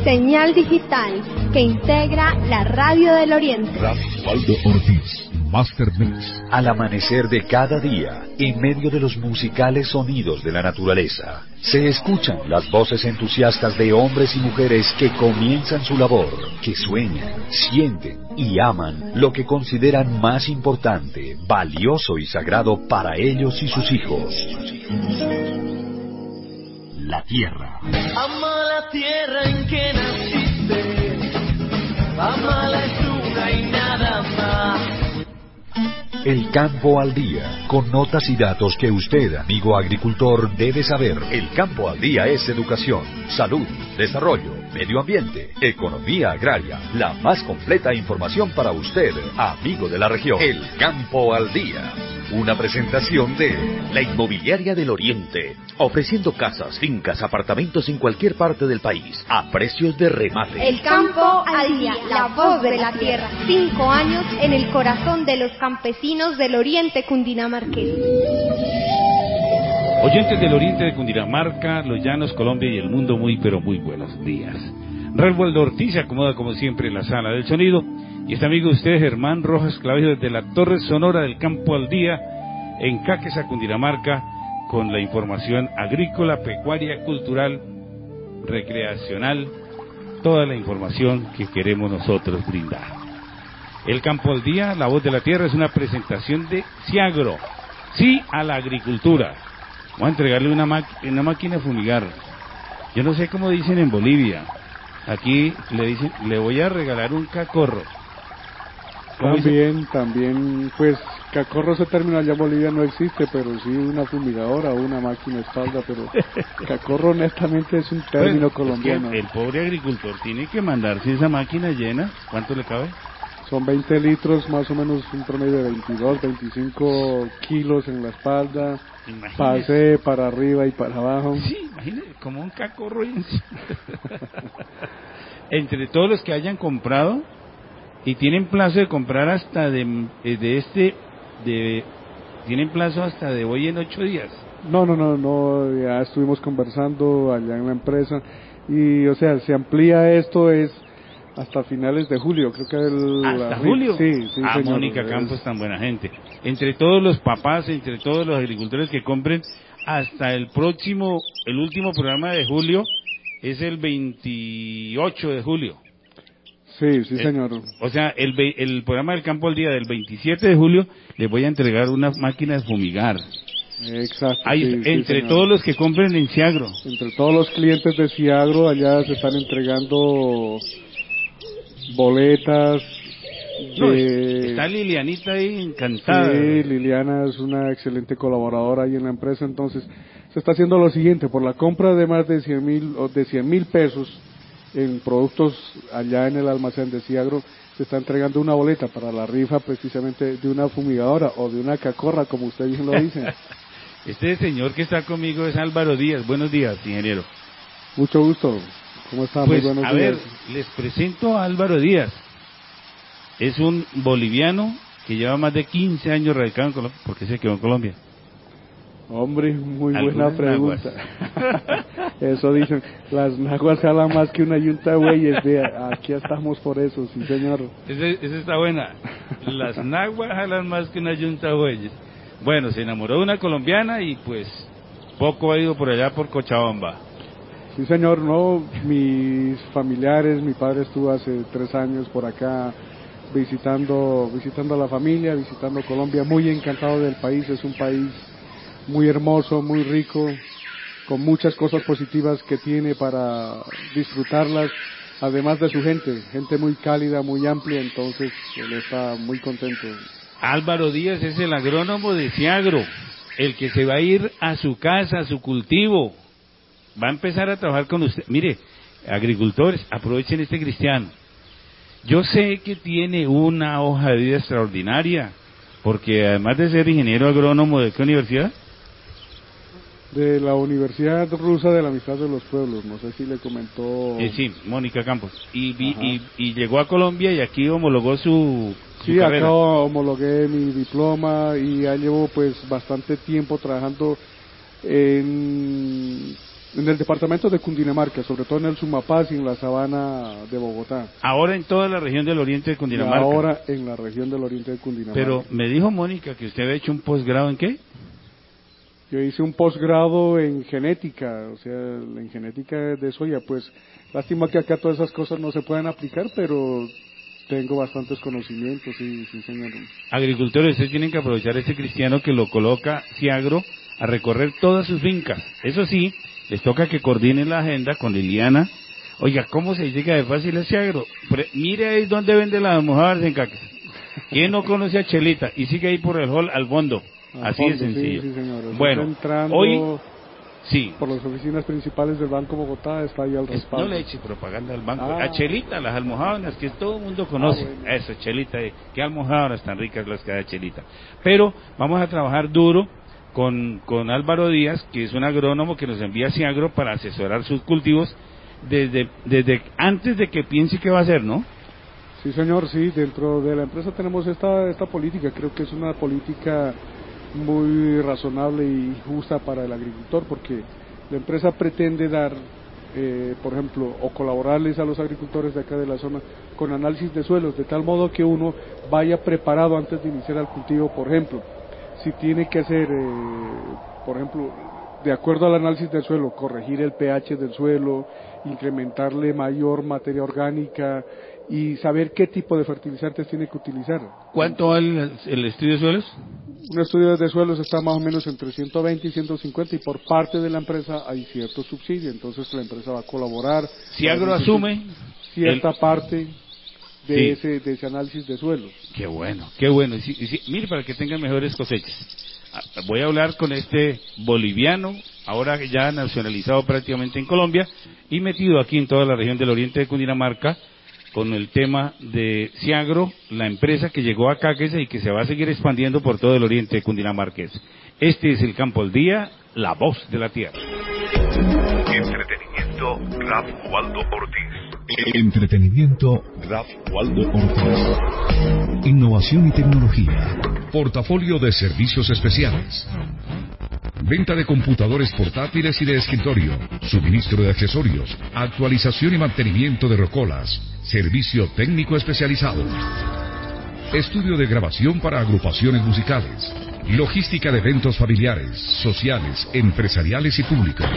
señal digital que integra la Radio del Oriente. Waldo Ortiz, Master Mix. Al amanecer de cada día, en medio de los musicales sonidos de la naturaleza, se escuchan las voces entusiastas de hombres y mujeres que comienzan su labor, que sueñan, sienten y aman lo que consideran más importante, valioso y sagrado para ellos y sus hijos. La tierra. Ama la tierra en que naciste, ama la luna y nada más. El campo al día, con notas y datos que usted, amigo agricultor, debe saber. El campo al día es educación, salud, desarrollo, medio ambiente, economía agraria, la más completa información para usted, amigo de la región. El campo al día. Una presentación de la Inmobiliaria del Oriente, ofreciendo casas, fincas, apartamentos en cualquier parte del país, a precios de remate. El campo al día, la voz de la tierra. 5 años en el corazón de los campesinos del Oriente cundinamarqués. Oyentes del Oriente de Cundinamarca, los Llanos, Colombia y el mundo, muy pero muy buenos días. Waldo Ortiz se acomoda como siempre en la sala del sonido. Y este amigo de ustedes, Germán Rojas Clavijo, desde la Torre Sonora del Campo al Día, en Caquesa, Cundinamarca, con la información agrícola, pecuaria, cultural, recreacional, toda la información que queremos nosotros brindar. El Campo al Día, la voz de la tierra, es una presentación de Ciagro. Sí a la agricultura. Vamos a entregarle una máquina a fumigar. Yo no sé cómo dicen en Bolivia. Aquí le dicen, le voy a regalar un cacorro. También, pues, cacorro ese término allá en Bolivia no existe, pero sí una fumigadora o una máquina espalda, pero cacorro honestamente es un término colombiano. Es que el pobre agricultor tiene que mandarse esa máquina llena. ¿Cuánto le cabe? Son 20 litros, más o menos un promedio de 22, 25 kilos en la espalda. Imagínese. Pase para arriba y para abajo. Sí, imagínese, como un cacorro. Entre todos los que hayan comprado, y tienen plazo de comprar hasta tienen plazo hasta de hoy en 8 días. No, ya estuvimos conversando allá en la empresa, y o sea, se amplía esto es hasta finales de julio, creo que ¿Hasta julio? Sí, señor. Mónica Campos, tan buena gente. Entre todos los papás, entre todos los agricultores que compren, hasta el último programa de julio, es el 28 de julio. Sí, señor. O sea, el programa del Campo al Día del 27 de julio, les voy a entregar una máquina de fumigar. Exacto. Entre todos los que compren en Ciagro. Entre todos los clientes de Ciagro, allá se están entregando boletas. Está Lilianita ahí encantada. Sí, Liliana es una excelente colaboradora ahí en la empresa. Entonces, se está haciendo lo siguiente: por la compra de más de 100,000 pesos en productos allá en el almacén de Ciagro, se está entregando una boleta para la rifa precisamente de una fumigadora o de una cacorra, como usted bien lo dice. Este señor que está conmigo es Álvaro Díaz. Buenos días, ingeniero. Mucho gusto. ¿Cómo está? Pues, muy buenos días. Ver, les presento a Álvaro Díaz. Es un boliviano que lleva más de 15 años radicado en Colombia. ¿Por qué se quedó en Colombia? Hombre, muy buena pregunta. Eso dicen, las naguas jalan más que una yunta de bueyes. Aquí estamos por eso, sí señor. Esa está buena. Las naguas jalan más que una yunta de bueyes. Bueno, se enamoró de una colombiana y pues poco ha ido por allá por Cochabamba. Sí señor, no, mis familiares, mi padre estuvo hace 3 años por acá visitando a la familia, visitando Colombia, muy encantado del país. Es un país muy hermoso, muy rico, con muchas cosas positivas que tiene para disfrutarlas, además de su gente muy cálida, muy amplia. Entonces él está muy contento. Álvaro Díaz es el agrónomo de Ciagro, el que se va a ir a su casa, a su cultivo, va a empezar a trabajar con usted. Mire, agricultores, aprovechen este cristiano. Yo sé que tiene una hoja de vida extraordinaria, porque además de ser ingeniero agrónomo, ¿de qué universidad? De la Universidad Rusa de la Amistad de los Pueblos, no sé si le comentó. Sí, Mónica Campos. Y llegó a Colombia y aquí homologó su carrera. Acá homologué mi diploma y ya llevo pues bastante tiempo trabajando en En el departamento de Cundinamarca, sobre todo en el Sumapaz y en la sabana de Bogotá. Ahora en toda la región del oriente de Cundinamarca. Y ahora en la región del oriente de Cundinamarca. Pero me dijo Mónica que usted había hecho un posgrado ¿en qué? Yo hice un posgrado en genética, o sea, en genética de soya. Pues lástima que acá todas esas cosas no se puedan aplicar, pero tengo bastantes conocimientos, sí señor. Agricultores, ustedes tienen que aprovechar este cristiano que lo coloca Ciagro a recorrer todas sus fincas. Eso sí, les toca que coordinen la agenda con Liliana. Oiga, ¿cómo se llega de fácil a Ciagro? Mire ahí donde vende las almohadas en Caques. ¿Quién no conoce a Chelita? Y sigue ahí por el hall al fondo. Así de sencillo. Sí, señor. Bueno, entrando hoy sí. Por las oficinas principales del Banco Bogotá está ahí al respaldo. No le eche propaganda al banco. A Chelita, las almohadas que todo el mundo conoce. Bueno. Eso, Chelita. Qué almohadas tan ricas las que da Chelita. Pero vamos a trabajar duro con Álvaro Díaz, que es un agrónomo que nos envía a Ciagro para asesorar sus cultivos desde antes de que piense qué va a hacer, ¿no? Sí, señor, sí. Dentro de la empresa tenemos esta política. Creo que es una política muy razonable y justa para el agricultor, porque la empresa pretende dar, por ejemplo, o colaborarles a los agricultores de acá de la zona con análisis de suelos, de tal modo que uno vaya preparado antes de iniciar el cultivo. Por ejemplo, si tiene que hacer, por ejemplo, de acuerdo al análisis del suelo, corregir el pH del suelo, incrementarle mayor materia orgánica y saber qué tipo de fertilizantes tiene que utilizar. ¿Cuánto vale el estudio de suelos? Un estudio de suelos está más o menos entre 120 y 150 y por parte de la empresa hay cierto subsidio, entonces la empresa va a colaborar. Ciagro asume cierta parte de ese análisis de suelos. Qué bueno, qué bueno. Mire, para que tengan mejores cosechas. Voy a hablar con este boliviano, ahora ya nacionalizado prácticamente en Colombia y metido aquí en toda la región del oriente de Cundinamarca, con el tema de Ciagro, la empresa que llegó a Cáqueza y que se va a seguir expandiendo por todo el oriente cundinamarqués. Este es el Campo al Día, la voz de la tierra. Entretenimiento, Raf Waldo Ortiz. Entretenimiento, Raf Waldo Ortiz. Innovación y tecnología. Portafolio de servicios especiales. Venta de computadores portátiles y de escritorio, suministro de accesorios, actualización y mantenimiento de rocolas, servicio técnico especializado, estudio de grabación para agrupaciones musicales, logística de eventos familiares, sociales, empresariales y públicos,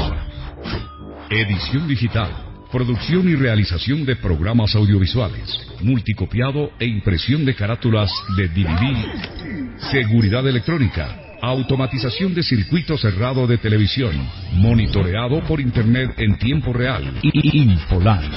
edición digital, producción y realización de programas audiovisuales, multicopiado e impresión de carátulas de DVD, seguridad electrónica, automatización de circuito cerrado de televisión, monitoreado por internet en tiempo real. Infoland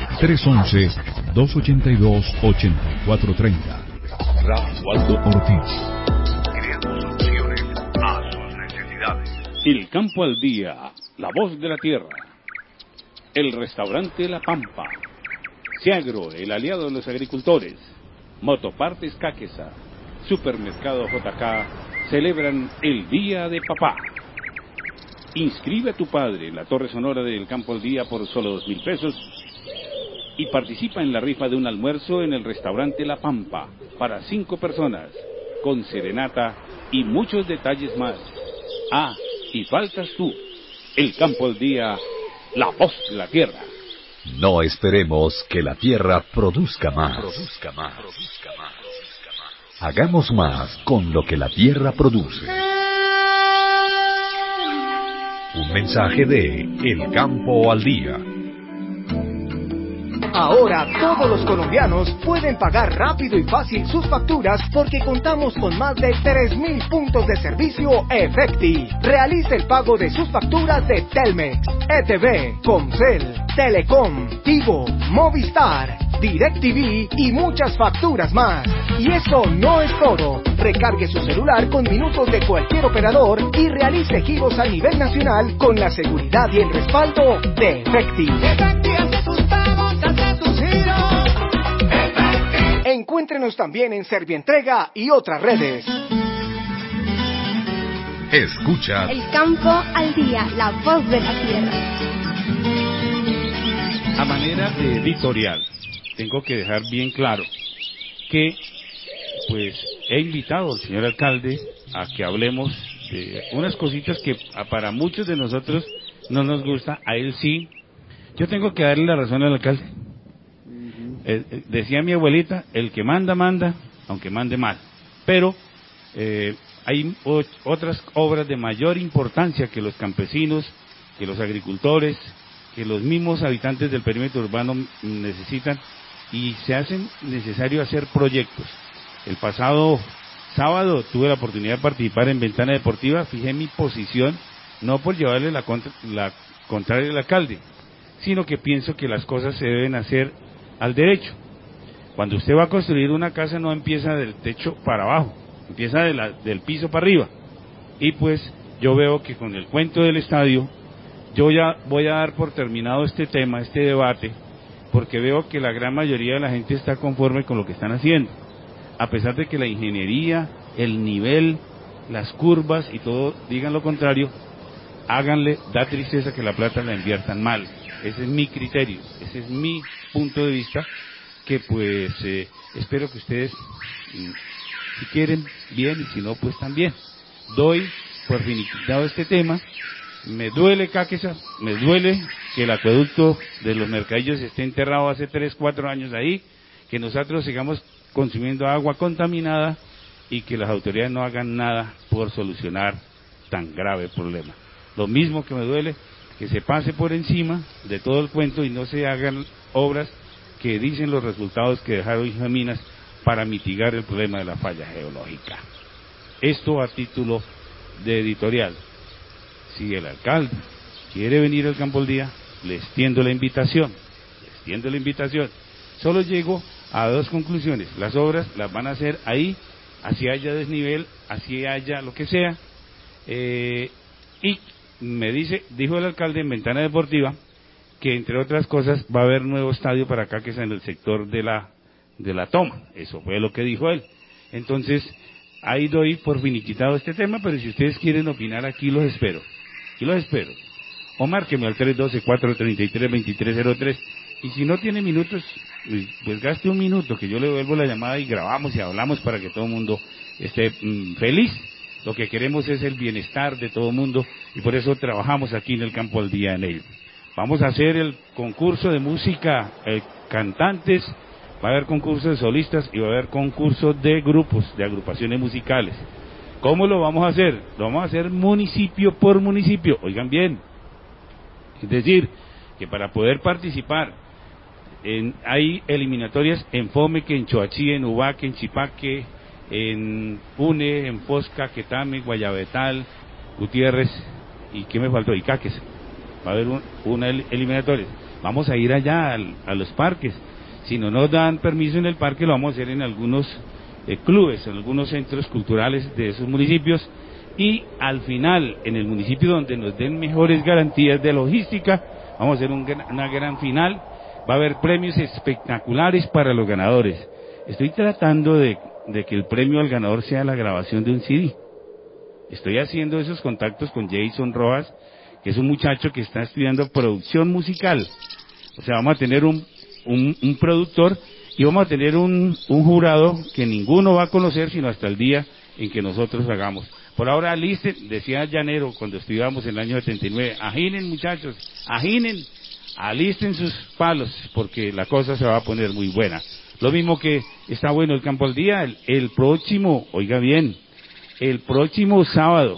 311-282-8430. Raf Waldo Ortiz. Creando soluciones a sus necesidades. El Campo al Día, la voz de la tierra. El restaurante La Pampa. Ciagro, el aliado de los agricultores. Motopartes Cáqueza. Supermercado JK. Celebran el Día de Papá. Inscribe a tu padre en la Torre Sonora del Campo al Día por solo 2,000 pesos y participa en la rifa de un almuerzo en el restaurante La Pampa para 5 personas, con serenata y muchos detalles más. Ah, y faltas tú. El Campo al Día, la voz de la tierra. No esperemos que la tierra produzca más. Hagamos más con lo que la tierra produce. Un mensaje de El Campo al Día. Ahora todos los colombianos pueden pagar rápido y fácil sus facturas porque contamos con más de 3.000 puntos de servicio Efecti. Realice el pago de sus facturas de Telmex, ETV, Comcel, Telecom, Tigo, Movistar, DirecTV y muchas facturas más. Y eso no es todo. Recargue su celular con minutos de cualquier operador y realice giros a nivel nacional con la seguridad y el respaldo de Efecti. Efecti hace tus pagos, hace tus giros. Efecti. Encuéntrenos también en Servientrega y otras redes. Escucha El Campo al Día, la voz de la tierra. A manera de editorial, tengo que dejar bien claro que pues he invitado al señor alcalde a que hablemos de unas cositas que para muchos de nosotros no nos gusta, a él sí. Yo tengo que darle la razón al alcalde. Decía mi abuelita, el que manda, manda, aunque mande mal. Pero hay otras obras de mayor importancia que los campesinos, que los agricultores, que los mismos habitantes del perímetro urbano necesitan, y se hacen necesario hacer proyectos. El pasado sábado tuve la oportunidad de participar en Ventana Deportiva, fijé mi posición, no por llevarle la contraria al alcalde, sino que pienso que las cosas se deben hacer al derecho. Cuando usted va a construir una casa no empieza del techo para abajo, empieza del piso para arriba. Y pues yo veo que con el cuento del estadio, yo ya voy a dar por terminado este tema, este debate, porque veo que la gran mayoría de la gente está conforme con lo que están haciendo. A pesar de que la ingeniería, el nivel, las curvas y todo digan lo contrario, háganle, da tristeza que la plata la inviertan mal. Ese es mi criterio, ese es mi punto de vista, que pues espero que ustedes, si quieren, bien, y si no, pues también. Doy por finiquitado este tema. Me duele Cáqueza, me duele que el acueducto de los Mercadillos esté enterrado hace 3, 4 años ahí, que nosotros sigamos consumiendo agua contaminada y que las autoridades no hagan nada por solucionar tan grave problema. Lo mismo que me duele que se pase por encima de todo el cuento y no se hagan obras que dicen los resultados que dejaron Hijaminas para mitigar el problema de la falla geológica. Esto a título de editorial. Si el alcalde quiere venir al Campo al Día, le extiendo la invitación, Solo llego a 2 conclusiones: las obras las van a hacer ahí, así haya desnivel, así haya lo que sea, y dijo el alcalde en Ventana Deportiva, que entre otras cosas va a haber nuevo estadio para acá, que es en el sector de la Toma. Eso fue lo que dijo él. Entonces, ahí doy por finiquitado este tema, pero si ustedes quieren opinar aquí, los espero. O márqueme al 312-433-2303, y si no tiene minutos, pues gaste un minuto, que yo le devuelvo la llamada y grabamos y hablamos para que todo el mundo esté feliz. Lo que queremos es el bienestar de todo el mundo, y por eso trabajamos aquí en el Campo al Día en ello. Vamos a hacer el concurso de música, cantantes, va a haber concurso de solistas y va a haber concurso de grupos, de agrupaciones musicales. ¿Cómo lo vamos a hacer? Lo vamos a hacer municipio por municipio, oigan bien. Es decir, que para poder participar, hay eliminatorias en Fomeque, en Choachí, en Ubaque, en Chipaque, en Une, en Posca, Quetame, Guayabetal, Gutiérrez, y ¿qué me faltó? Icaques. Va a haber una eliminatoria. Vamos a ir allá a los parques. Si no nos dan permiso en el parque, lo vamos a hacer en algunos clubes, en algunos centros culturales de esos municipios, y al final, en el municipio donde nos den mejores garantías de logística, vamos a hacer una gran final. Va a haber premios espectaculares para los ganadores. Estoy tratando de que el premio al ganador sea la grabación de un CD. Estoy haciendo esos contactos con Jason Rojas, que es un muchacho que está estudiando producción musical. O sea, vamos a tener un productor, y vamos a tener un jurado que ninguno va a conocer sino hasta el día en que nosotros hagamos. Por ahora alisten, decía Llanero cuando estudiábamos en el año 79, aginen muchachos, alisten sus palos, porque la cosa se va a poner muy buena. Lo mismo que está bueno el Campo al Día, el próximo, oiga bien, el próximo sábado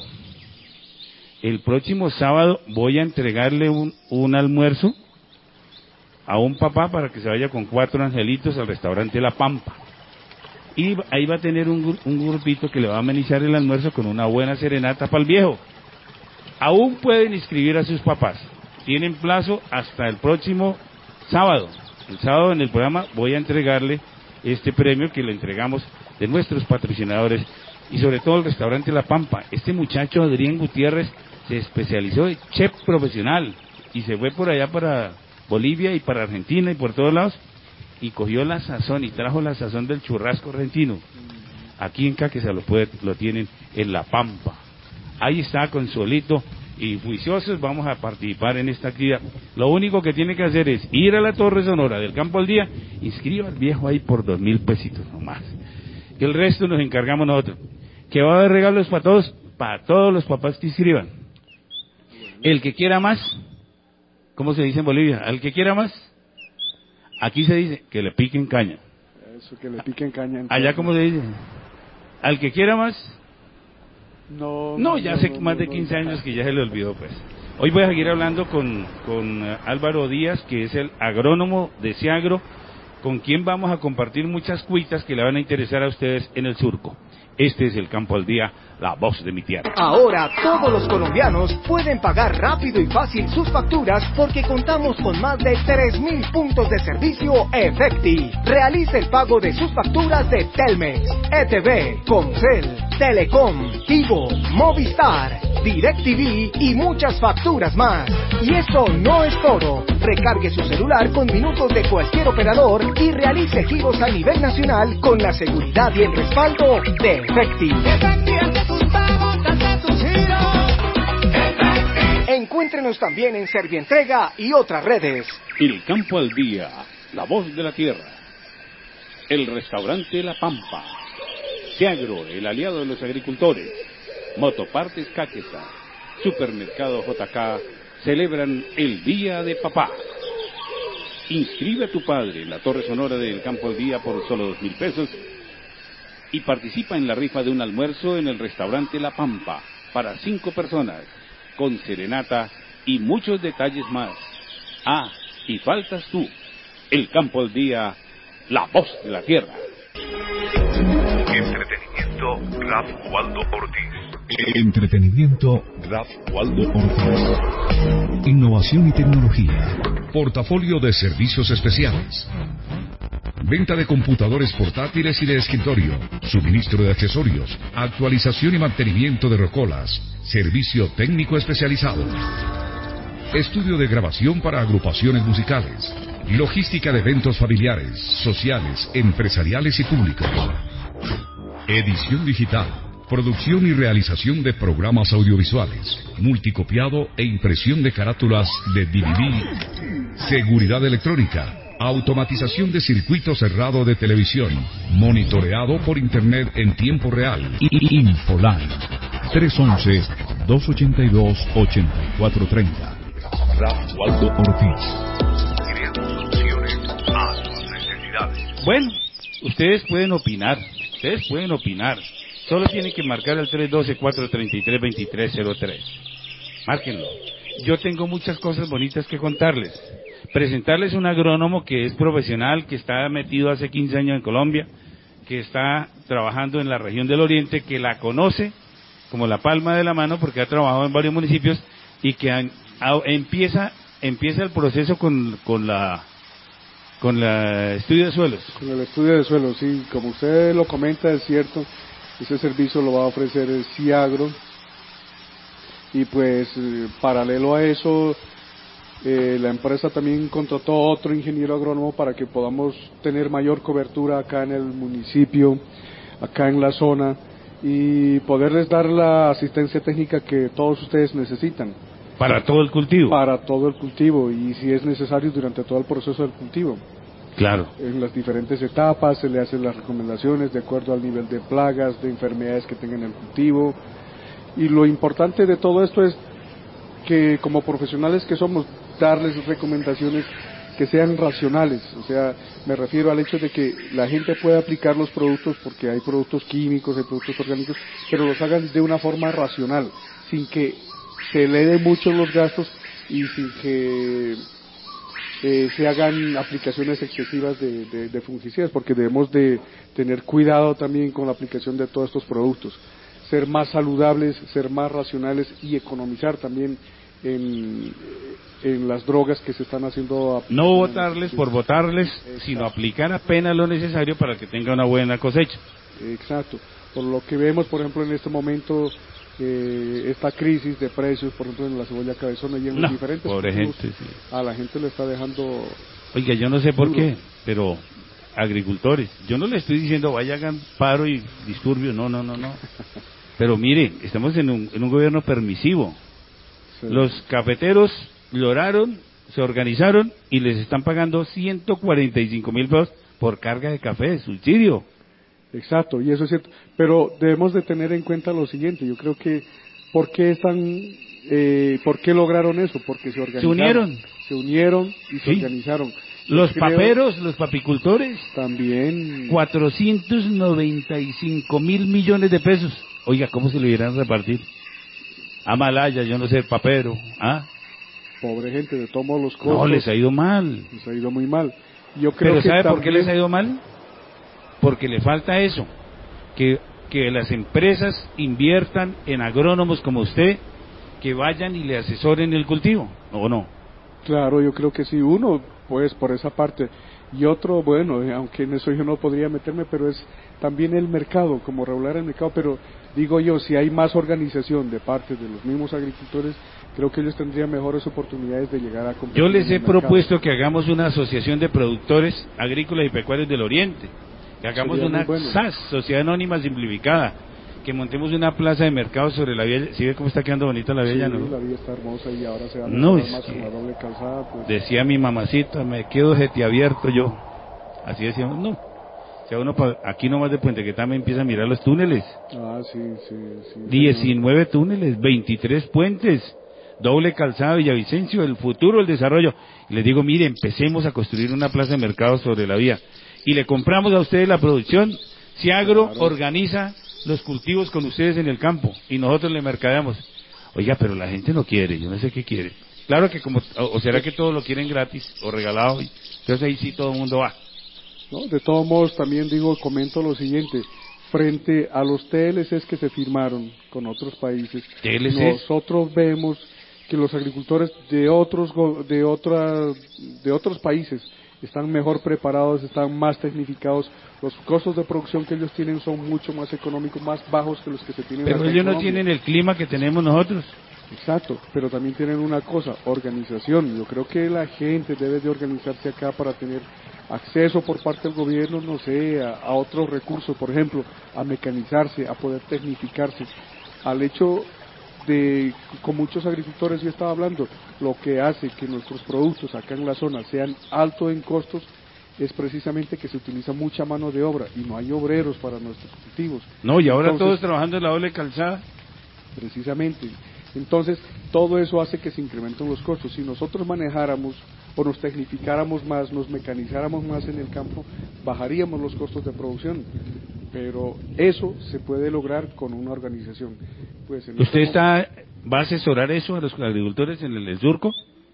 voy a entregarle un almuerzo a un papá para que se vaya con 4 angelitos al restaurante La Pampa. Y ahí va a tener un grupito que le va a amenizar el almuerzo con una buena serenata para el viejo. Aún pueden inscribir a sus papás. Tienen plazo hasta el próximo sábado. El sábado en el programa voy a entregarle este premio que le entregamos de nuestros patrocinadores, y sobre todo el restaurante La Pampa. Este muchacho Adrián Gutiérrez se especializó de chef profesional y se fue por allá para Bolivia y para Argentina y por todos lados, y cogió la sazón y trajo la sazón del churrasco argentino. Aquí en Cáqueza lo tienen en La Pampa. Ahí está Consuelito, y juiciosos vamos a participar en esta actividad. Lo único que tiene que hacer es ir a la Torre Sonora del Campo al Día, inscriba al viejo ahí por 2.000 pesitos nomás. Y el resto nos encargamos nosotros. ¿Que va a haber regalos para todos? Para todos los papás que inscriban. El que quiera más, ¿cómo se dice en Bolivia? Al que quiera más, aquí se dice que le piquen caña. Eso, que le piquen caña. Allá, ¿cómo se dice? Al que quiera más. No, Ya hace más de 15 años que ya se le olvidó, pues. Hoy voy a seguir hablando con Álvaro Díaz, que es el agrónomo de Ciagro, con quien vamos a compartir muchas cuitas que le van a interesar a ustedes en el surco. Este es el Campo al Día, la voz de mi tierra. Ahora todos los colombianos pueden pagar rápido y fácil sus facturas porque contamos con más de 3.000 puntos de servicio Efecti. Realice el pago de sus facturas de Telmex, ETV, Comcel, Telecom, Tigo, Movistar, DirecTV y muchas facturas más. Y eso no es todo. Recargue su celular con minutos de cualquier operador y realice giros a nivel nacional con la seguridad y el respaldo de Efecti. Encuéntrenos también en Servientrega y otras redes. El Campo al Día, la voz de la tierra. El restaurante La Pampa. Ciagro, el aliado de los agricultores. Motopartes Caqueta. Supermercado JK celebran el Día de Papá. Inscribe a tu padre en la Torre Sonora del Campo al Día por solo 2.000 pesos y participa en la rifa de un almuerzo en el restaurante La Pampa para 5 personas, con serenata y muchos detalles más. Ah, y faltas tú. El Campo al Día, la voz de la tierra. Entretenimiento, Raf Waldo Ortiz. Entretenimiento, Raf Waldo Ortiz. Innovación y tecnología. Portafolio de servicios especiales. Venta de computadores portátiles y de escritorio, suministro de accesorios, actualización y mantenimiento de rocolas, servicio técnico especializado, estudio de grabación para agrupaciones musicales, logística de eventos familiares, sociales, empresariales y públicos, edición digital, producción y realización de programas audiovisuales, multicopiado e impresión de carátulas de DVD, seguridad electrónica, automatización de circuito cerrado de televisión, monitoreado por internet en tiempo real. Infoline 311-282-8430. Raf Waldo Ortiz. Creando soluciones a sus necesidades. Bueno, ustedes pueden opinar. Solo tienen que marcar al 312-433-2303. Márquenlo. Yo tengo muchas cosas bonitas que contarles. Presentarles un agrónomo que es profesional, que está metido hace 15 años en Colombia, que está trabajando en la región del Oriente, que la conoce como la palma de la mano porque ha trabajado en varios municipios y que empieza el proceso con la estudio de suelos. Con el estudio de suelos, sí, como usted lo comenta, es cierto, ese servicio lo va a ofrecer el Ciagro y pues paralelo a eso la empresa también contrató otro ingeniero agrónomo para que podamos tener mayor cobertura acá en el municipio, acá en la zona y poderles dar la asistencia técnica que todos ustedes necesitan. Para todo el cultivo. Para todo el cultivo y si es necesario durante todo el proceso del cultivo. Claro. En las diferentes etapas se le hacen las recomendaciones de acuerdo al nivel de plagas, de enfermedades que tengan el cultivo. Y lo importante de todo esto es que como profesionales que somos, darles recomendaciones que sean racionales, o sea, me refiero al hecho de que la gente pueda aplicar los productos porque hay productos químicos, hay productos orgánicos, pero los hagan de una forma racional, sin que se eleve mucho los gastos y sin que se hagan aplicaciones excesivas de fungicidas, porque debemos de tener cuidado también con la aplicación de todos estos productos, ser más saludables, ser más racionales y economizar también en las drogas que se están haciendo. No botarles por botarles, sino aplicar apenas lo necesario para que tenga una buena cosecha. Exacto. Por lo que vemos, por ejemplo, en este momento, esta crisis de precios, por ejemplo, en la cebolla cabezona y en los diferentes pobre gente, sí. A la gente le está dejando. Oiga, yo no sé por qué, pero agricultores, yo no le estoy diciendo vaya hagan paro y disturbio, no. Pero mire, estamos en un gobierno permisivo. Sí. Los cafeteros lloraron, se organizaron y les están pagando 145.000 pesos por carga de café, subsidio. Exacto, y eso es cierto. Pero debemos de tener en cuenta lo siguiente, yo creo que ¿por qué están ¿Por qué lograron eso? Porque se organizaron. Se unieron y se organizaron. Los paperos, los papicultores. También. 495.000 millones de pesos. Oiga, ¿cómo se lo irán a repartir? A Malaya, yo no sé, papero. ¿Ah? Pobre gente, de todos los costos. No, les ha ido mal. Les ha ido muy mal. Yo creo ¿Pero que sabe también... por qué les ha ido mal? Porque le falta eso. Que las empresas inviertan en agrónomos como usted, que vayan y le asesoren el cultivo, ¿o no? Claro, yo creo que sí, uno, pues por esa parte, y otro, bueno, aunque en eso yo no podría meterme, pero es también el mercado, como regular el mercado, pero digo yo, si hay más organización de parte de los mismos agricultores, creo que ellos tendrían mejores oportunidades de llegar a competir. Yo les en he el mercado. propuesto que hagamos una asociación de productores agrícolas y pecuarios del Oriente, que hagamos Sería una muy bueno. SAS, Sociedad Anónima Simplificada, que montemos una plaza de mercado sobre la vía. ¿Sí ve cómo está quedando bonita la vía? Sí, ¿No? la vía está hermosa y ahora se va a No, mejorar es más con la doble calzada. Pues. Decía mi mamacita, me quedo abierto yo. Así decíamos, no. O sea, uno aquí nomás de Puente Quetame empieza a mirar los túneles. Ah, sí. 19 túneles, 23 puentes, doble calzada Villavicencio, el futuro, el desarrollo. Y les digo, mire, empecemos a construir una plaza de mercado sobre la vía. Y le compramos a ustedes la producción. Ciagro organiza los cultivos con ustedes en el campo y nosotros le mercadeamos. Oiga, pero la gente no quiere, yo no sé qué quiere. Claro que o será que todos lo quieren gratis o regalado, entonces ahí sí todo el mundo va. No, de todos modos también comento lo siguiente, frente a los TLCs que se firmaron con otros países, nosotros vemos que los agricultores de otros países están mejor preparados, están más tecnificados, los costos de producción que ellos tienen son mucho más económicos, más bajos que los que se tienen Pero acá en ellos no Colombia. tienen el clima que tenemos nosotros. Exacto, pero también tienen una cosa, organización. Yo creo que la gente debe de organizarse acá para tener acceso por parte del gobierno, no sé, a otros recursos, por ejemplo, a mecanizarse, a poder tecnificarse, al hecho de, con muchos agricultores yo estaba hablando, lo que hace que nuestros productos acá en la zona sean altos en costos es precisamente que se utiliza mucha mano de obra y no hay obreros para nuestros cultivos. No, y ahora Entonces, todos trabajando en la doble calzada. Precisamente. Entonces, todo eso hace que se incrementen los costos. Si nosotros manejáramos o nos tecnificáramos más, nos mecanizáramos más en el campo, bajaríamos los costos de producción. Pero eso se puede lograr con una organización. Pues en ¿Usted va a asesorar eso a los agricultores en el surco?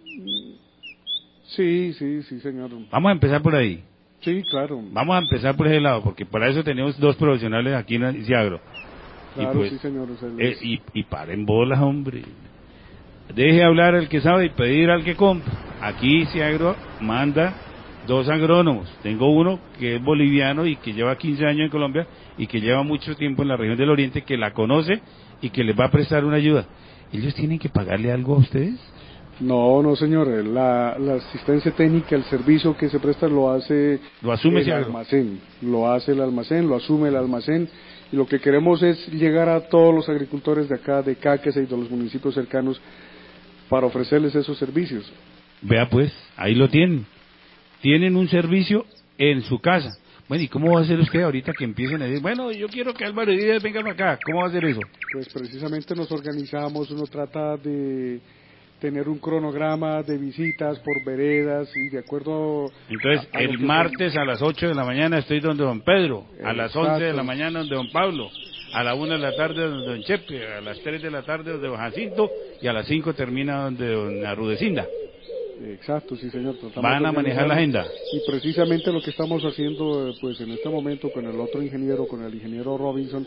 Sí, señor. Vamos a empezar por ahí. Sí, claro. Vamos a empezar por ese lado, porque para eso tenemos dos profesionales aquí en Ciagro. Claro, pues, sí, señor. Y paren bolas, hombre. Deje hablar al que sabe y pedir al que compra. Aquí Ciagro manda 2 agrónomos. Tengo uno que es boliviano y que lleva 15 años en Colombia y que lleva mucho tiempo en la región del Oriente, que la conoce y que les va a prestar una ayuda. ¿Ellos tienen que pagarle algo a ustedes? No, señor. La asistencia técnica, el servicio que se presta lo hace el almacén. Lo hace el almacén, lo asume el almacén. Y lo que queremos es llegar a todos los agricultores de acá, de Cáqueza y de los municipios cercanos, para ofrecerles esos servicios. Vea pues, ahí lo tienen. Tienen un servicio en su casa. Bueno, ¿y cómo va a hacer usted ahorita que empiecen a decir, bueno, yo quiero que Álvaro Díaz venga para acá? ¿Cómo va a hacer eso? Pues precisamente nos organizamos, uno trata de tener un cronograma de visitas por veredas y de acuerdo... Entonces, el martes a las 8 de la mañana estoy donde don Pedro, a las 11 de la mañana donde don Pablo, a la 1 de la tarde donde don Chepe, a las 3 de la tarde donde don Jacinto y a las 5 termina donde don Rudecinda. Exacto, sí señor. Van a manejar la agenda. Y precisamente lo que estamos haciendo pues en este momento con el otro ingeniero, con el ingeniero Robinson,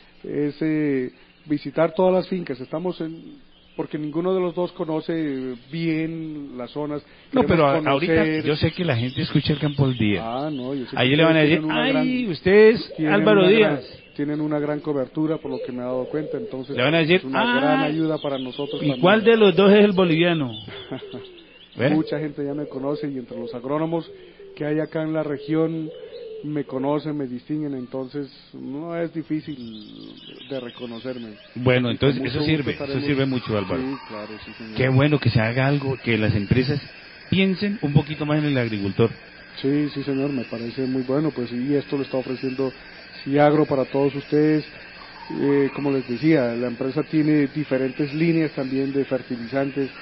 es visitar todas las fincas. Estamos porque ninguno de los dos conoce bien las zonas. No, pero ahorita yo sé que la gente escucha el Campo al Día. No, yo sé ahí le van a decir, ustedes Álvaro Díaz. Tienen una gran cobertura por lo que me he dado cuenta, entonces le van a decir, es una gran ayuda para nosotros. ¿Y también. cuál de los dos es el boliviano? Mucha gente ya me conoce y entre los agrónomos que hay acá en la región me conocen, me distinguen, entonces no es difícil de reconocerme. Bueno, entonces eso sirve mucho, Álvaro. Sí, claro, sí, señor. Qué bueno que se haga algo, que las empresas piensen un poquito más en el agricultor. Sí, señor, me parece muy bueno, pues y esto lo está ofreciendo Ciagro para todos ustedes. como les decía, la empresa tiene diferentes líneas también de fertilizantes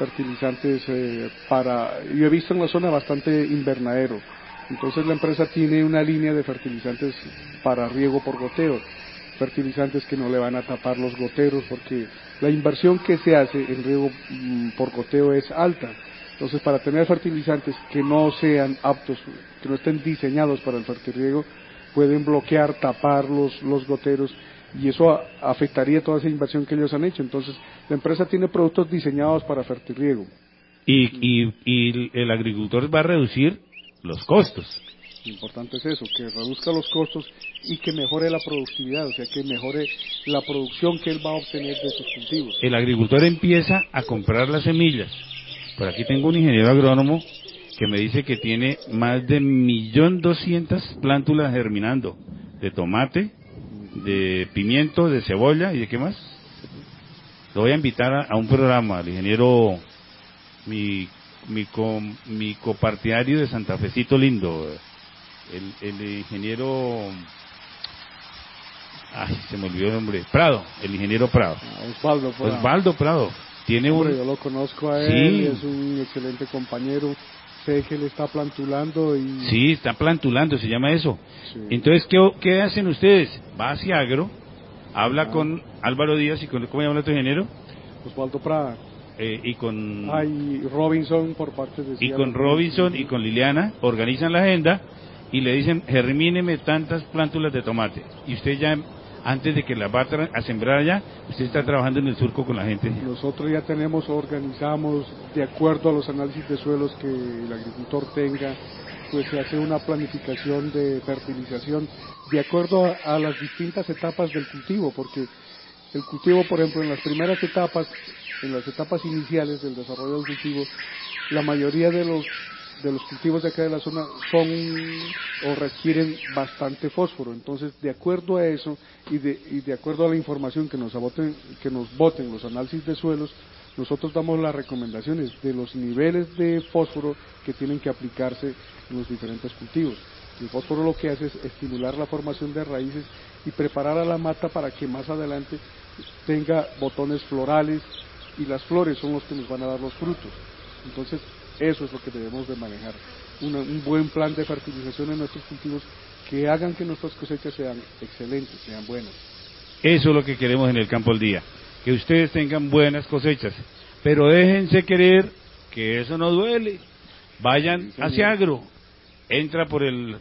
yo he visto en la zona bastante invernadero, entonces la empresa tiene una línea de fertilizantes para riego por goteo, fertilizantes que no le van a tapar los goteros, porque la inversión que se hace en riego por goteo es alta. Entonces, para tener fertilizantes que no sean aptos, que no estén diseñados para el fertirriego, pueden bloquear, tapar los goteros, y eso afectaría toda esa inversión que ellos han hecho. Entonces, la empresa tiene productos diseñados para fertirriego. Y el agricultor va a reducir los costos. Lo importante es eso, que reduzca los costos y que mejore la productividad, o sea, que mejore la producción que él va a obtener de sus cultivos. El agricultor empieza a comprar las semillas. Por aquí tengo un ingeniero agrónomo que me dice que tiene más de 1.200.000 plántulas germinando, de tomate, de pimiento, de cebolla y de qué más. Lo voy a invitar a un programa, al ingeniero, mi copartidario de Santa Fecito lindo, el ingeniero, se me olvidó el nombre, Prado, el ingeniero Prado. Osvaldo Prado. Tiene yo lo conozco a él, es un excelente compañero, sé que él está plantulando y... Sí, está plantulando, se llama eso. Sí. Entonces, ¿qué hacen ustedes? Va hacia Agro, habla con Álvaro Díaz y con, ¿cómo llama el otro ingeniero? Osvaldo Prada. Y con... y Robinson por parte de... Y con Robinson y con Liliana organizan la agenda y le dicen, germíneme tantas plántulas de tomate. Y usted ya... Antes de que la va a sembrar allá, usted está trabajando en el surco con la gente. Nosotros ya organizamos, de acuerdo a los análisis de suelos que el agricultor tenga, pues se hace una planificación de fertilización de acuerdo a las distintas etapas del cultivo, porque el cultivo, por ejemplo, en las primeras etapas, en las etapas iniciales del desarrollo del cultivo, la mayoría de los cultivos de acá de la zona son o requieren bastante fósforo. Entonces, de acuerdo a eso y de acuerdo a la información que nos boten los análisis de suelos, nosotros damos las recomendaciones de los niveles de fósforo que tienen que aplicarse en los diferentes cultivos. El fósforo lo que hace es estimular la formación de raíces y preparar a la mata para que más adelante tenga botones florales, y las flores son los que nos van a dar los frutos. Entonces, eso es lo que debemos de manejar, un buen plan de fertilización en nuestros cultivos que hagan que nuestras cosechas sean excelentes, sean buenas. Eso es lo que queremos en el Campo al Día, que ustedes tengan buenas cosechas, pero déjense querer que eso no duele. Vayan hacia Agro, entra por el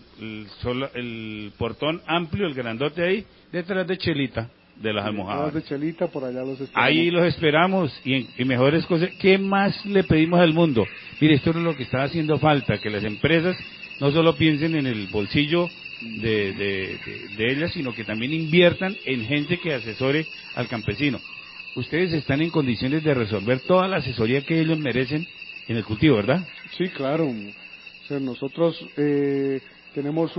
portón amplio, el grandote ahí, detrás de Chelita, de las Almojábanas. De Chelita, por allá los esperamos. Ahí los esperamos y mejores cosas. ¿Qué más le pedimos al mundo? Mire, esto es lo que está haciendo falta, que las empresas no solo piensen en el bolsillo de ellas, sino que también inviertan en gente que asesore al campesino. Ustedes están en condiciones de resolver toda la asesoría que ellos merecen en el cultivo, ¿verdad? Sí, claro. O sea, nosotros tenemos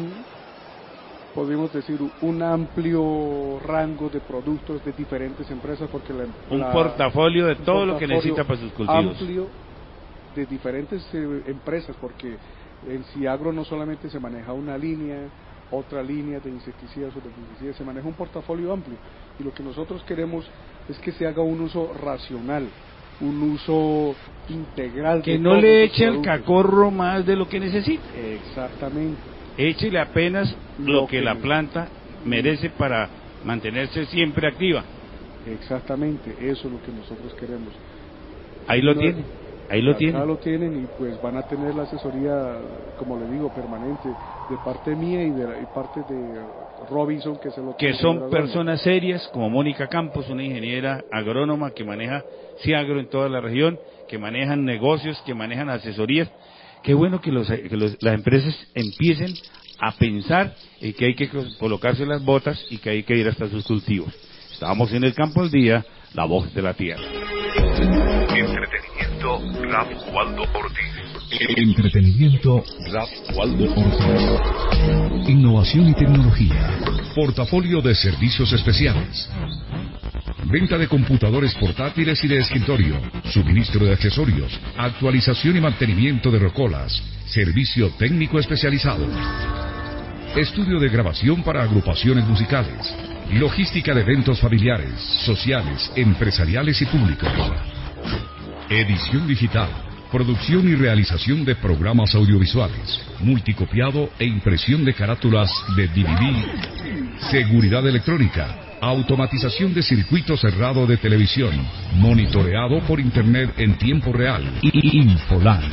podríamos decir, un amplio rango de productos de diferentes empresas, porque un portafolio de todo lo que necesita para sus cultivos. Amplio de diferentes empresas, porque en Ciagro no solamente se maneja una línea, otra línea de insecticidas o de fungicidas, se maneja un portafolio amplio, y lo que nosotros queremos es que se haga un uso racional, un uso integral. Que no le eche al cacorro más de lo que necesita. Exactamente. Échele apenas lo que la planta merece para mantenerse siempre activa. Exactamente, eso es lo que nosotros queremos. Ahí lo tienen, ahí lo tienen. Acá lo tienen, y pues van a tener la asesoría, como le digo, permanente, de parte mía y parte de Robinson, que son personas serias, como Mónica Campos, una ingeniera agrónoma que maneja Ciagro en toda la región, que manejan negocios, que manejan asesorías. Qué bueno que las empresas empiecen a pensar que hay que colocarse las botas y que hay que ir hasta sus cultivos. Estamos en el Campo al Día, la voz de la tierra. Entretenimiento, Ralph Waldo Ortiz. Entretenimiento, Ralph Waldo Ortiz. Innovación y tecnología. Portafolio de servicios especiales. Venta de computadores portátiles y de escritorio, suministro de accesorios, actualización y mantenimiento de rocolas, servicio técnico especializado, estudio de grabación para agrupaciones musicales, Logística de eventos familiares, sociales, empresariales y públicos. Edición digital. Producción y realización de programas audiovisuales, multicopiado e impresión de carátulas de DVD, seguridad electrónica, automatización de circuito cerrado de televisión, monitoreado por internet en tiempo real. Infoland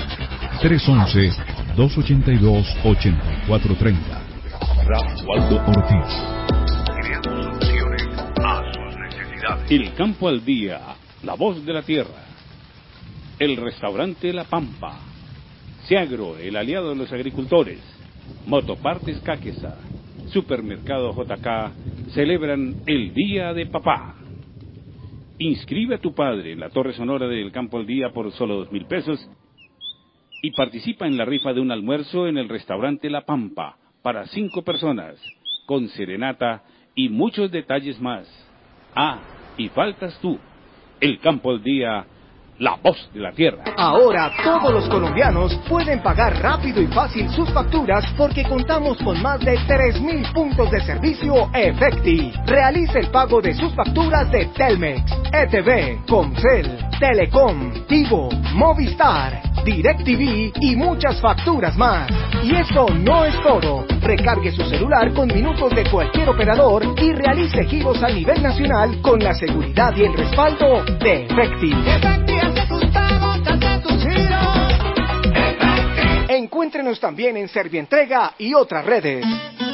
311-282-8430. Ralph Waldo Ortiz. Creando soluciones a sus necesidades. El campo al día, la voz de la tierra. El restaurante La Pampa. Seagro, el aliado de los agricultores. Motopartes Caquesa. Supermercado JK celebran el Día de Papá. Inscribe a tu padre en la Torre Sonora del Campo al Día por solo 2,000 pesos y participa en la rifa de un almuerzo en el restaurante La Pampa para 5 personas, con serenata y muchos detalles más. Ah, y faltas tú. El Campo al Día, la voz de la tierra. Ahora todos los colombianos pueden pagar rápido y fácil sus facturas porque contamos con más de 3,000 puntos de servicio Efecti. Realice el pago de sus facturas de Telmex, ETV, Comcel, Telecom, Tigo, Movistar, DirecTV y muchas facturas más. Y eso no es todo. Recargue su celular con minutos de cualquier operador y realice giros a nivel nacional con la seguridad y el respaldo de Efecti. Encuéntrenos también en Servientrega y otras redes.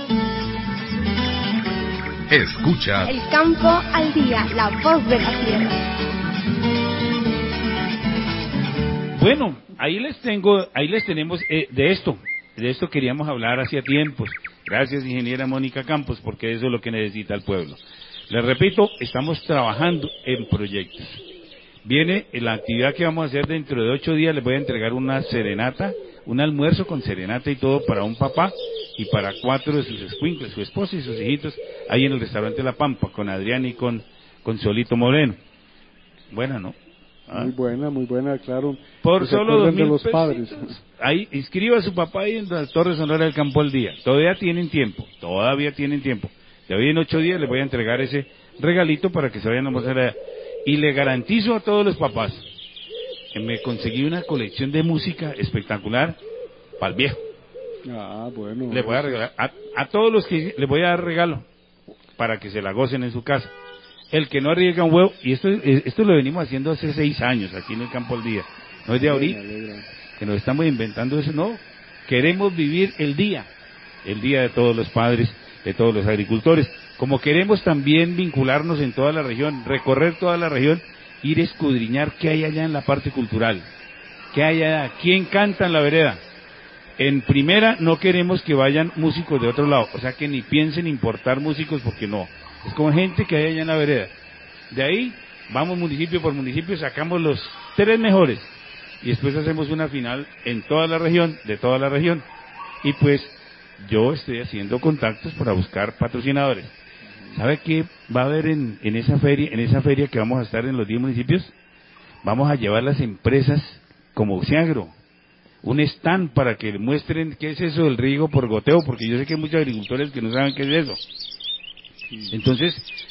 Escucha El campo al día, la voz de la tierra. Bueno, ahí les tenemos de esto queríamos hablar hacía tiempos. Gracias, ingeniera Mónica Campos, porque eso es lo que necesita el pueblo. Les repito, estamos trabajando en proyectos. Viene la actividad que vamos a hacer dentro de 8 días. Les voy a entregar una serenata, un almuerzo con serenata y todo para un papá y para 4 de sus escuincles, su esposa y sus hijitos, ahí en el restaurante La Pampa, con Adrián y con Solito Moreno. Buena, ¿no? ¿Ah? Muy buena, claro. Por solo 2,000 los pesitos. padres. Ahí inscriba a su papá ahí en la Torre Sonora del Campo al Día. Todavía tienen tiempo. De hoy en 8 días les voy a entregar ese regalito para que se vayan a mostrar. Y le garantizo a todos los papás que me conseguí una colección de música espectacular para el viejo. Ah, bueno. Les voy a regalar a todos los que les voy a dar regalo para que se la gocen en su casa. El que no arriesga un huevo, y esto lo venimos haciendo hace 6 años aquí en el Campo al Día, no es de ahorita, que nos estamos inventando eso, no, queremos vivir el día de todos los padres, de todos los agricultores, como queremos también vincularnos en toda la región, recorrer toda la región, ir a escudriñar qué hay allá en la parte cultural, qué hay allá, quién canta en la vereda. En primera no queremos que vayan músicos de otro lado, o sea que ni piensen importar músicos porque no. Es como gente que hay allá en la vereda. De ahí, vamos municipio por municipio, sacamos los 3 mejores. Y después hacemos una final en toda la región, de toda la región. Y pues, yo estoy haciendo contactos para buscar patrocinadores. ¿Sabe qué va a haber en esa feria que vamos a estar en los 10 municipios? Vamos a llevar las empresas como Seagro. Un stand para que muestren qué es eso del riego por goteo, porque yo sé que hay muchos agricultores que no saben qué es eso. Entonces,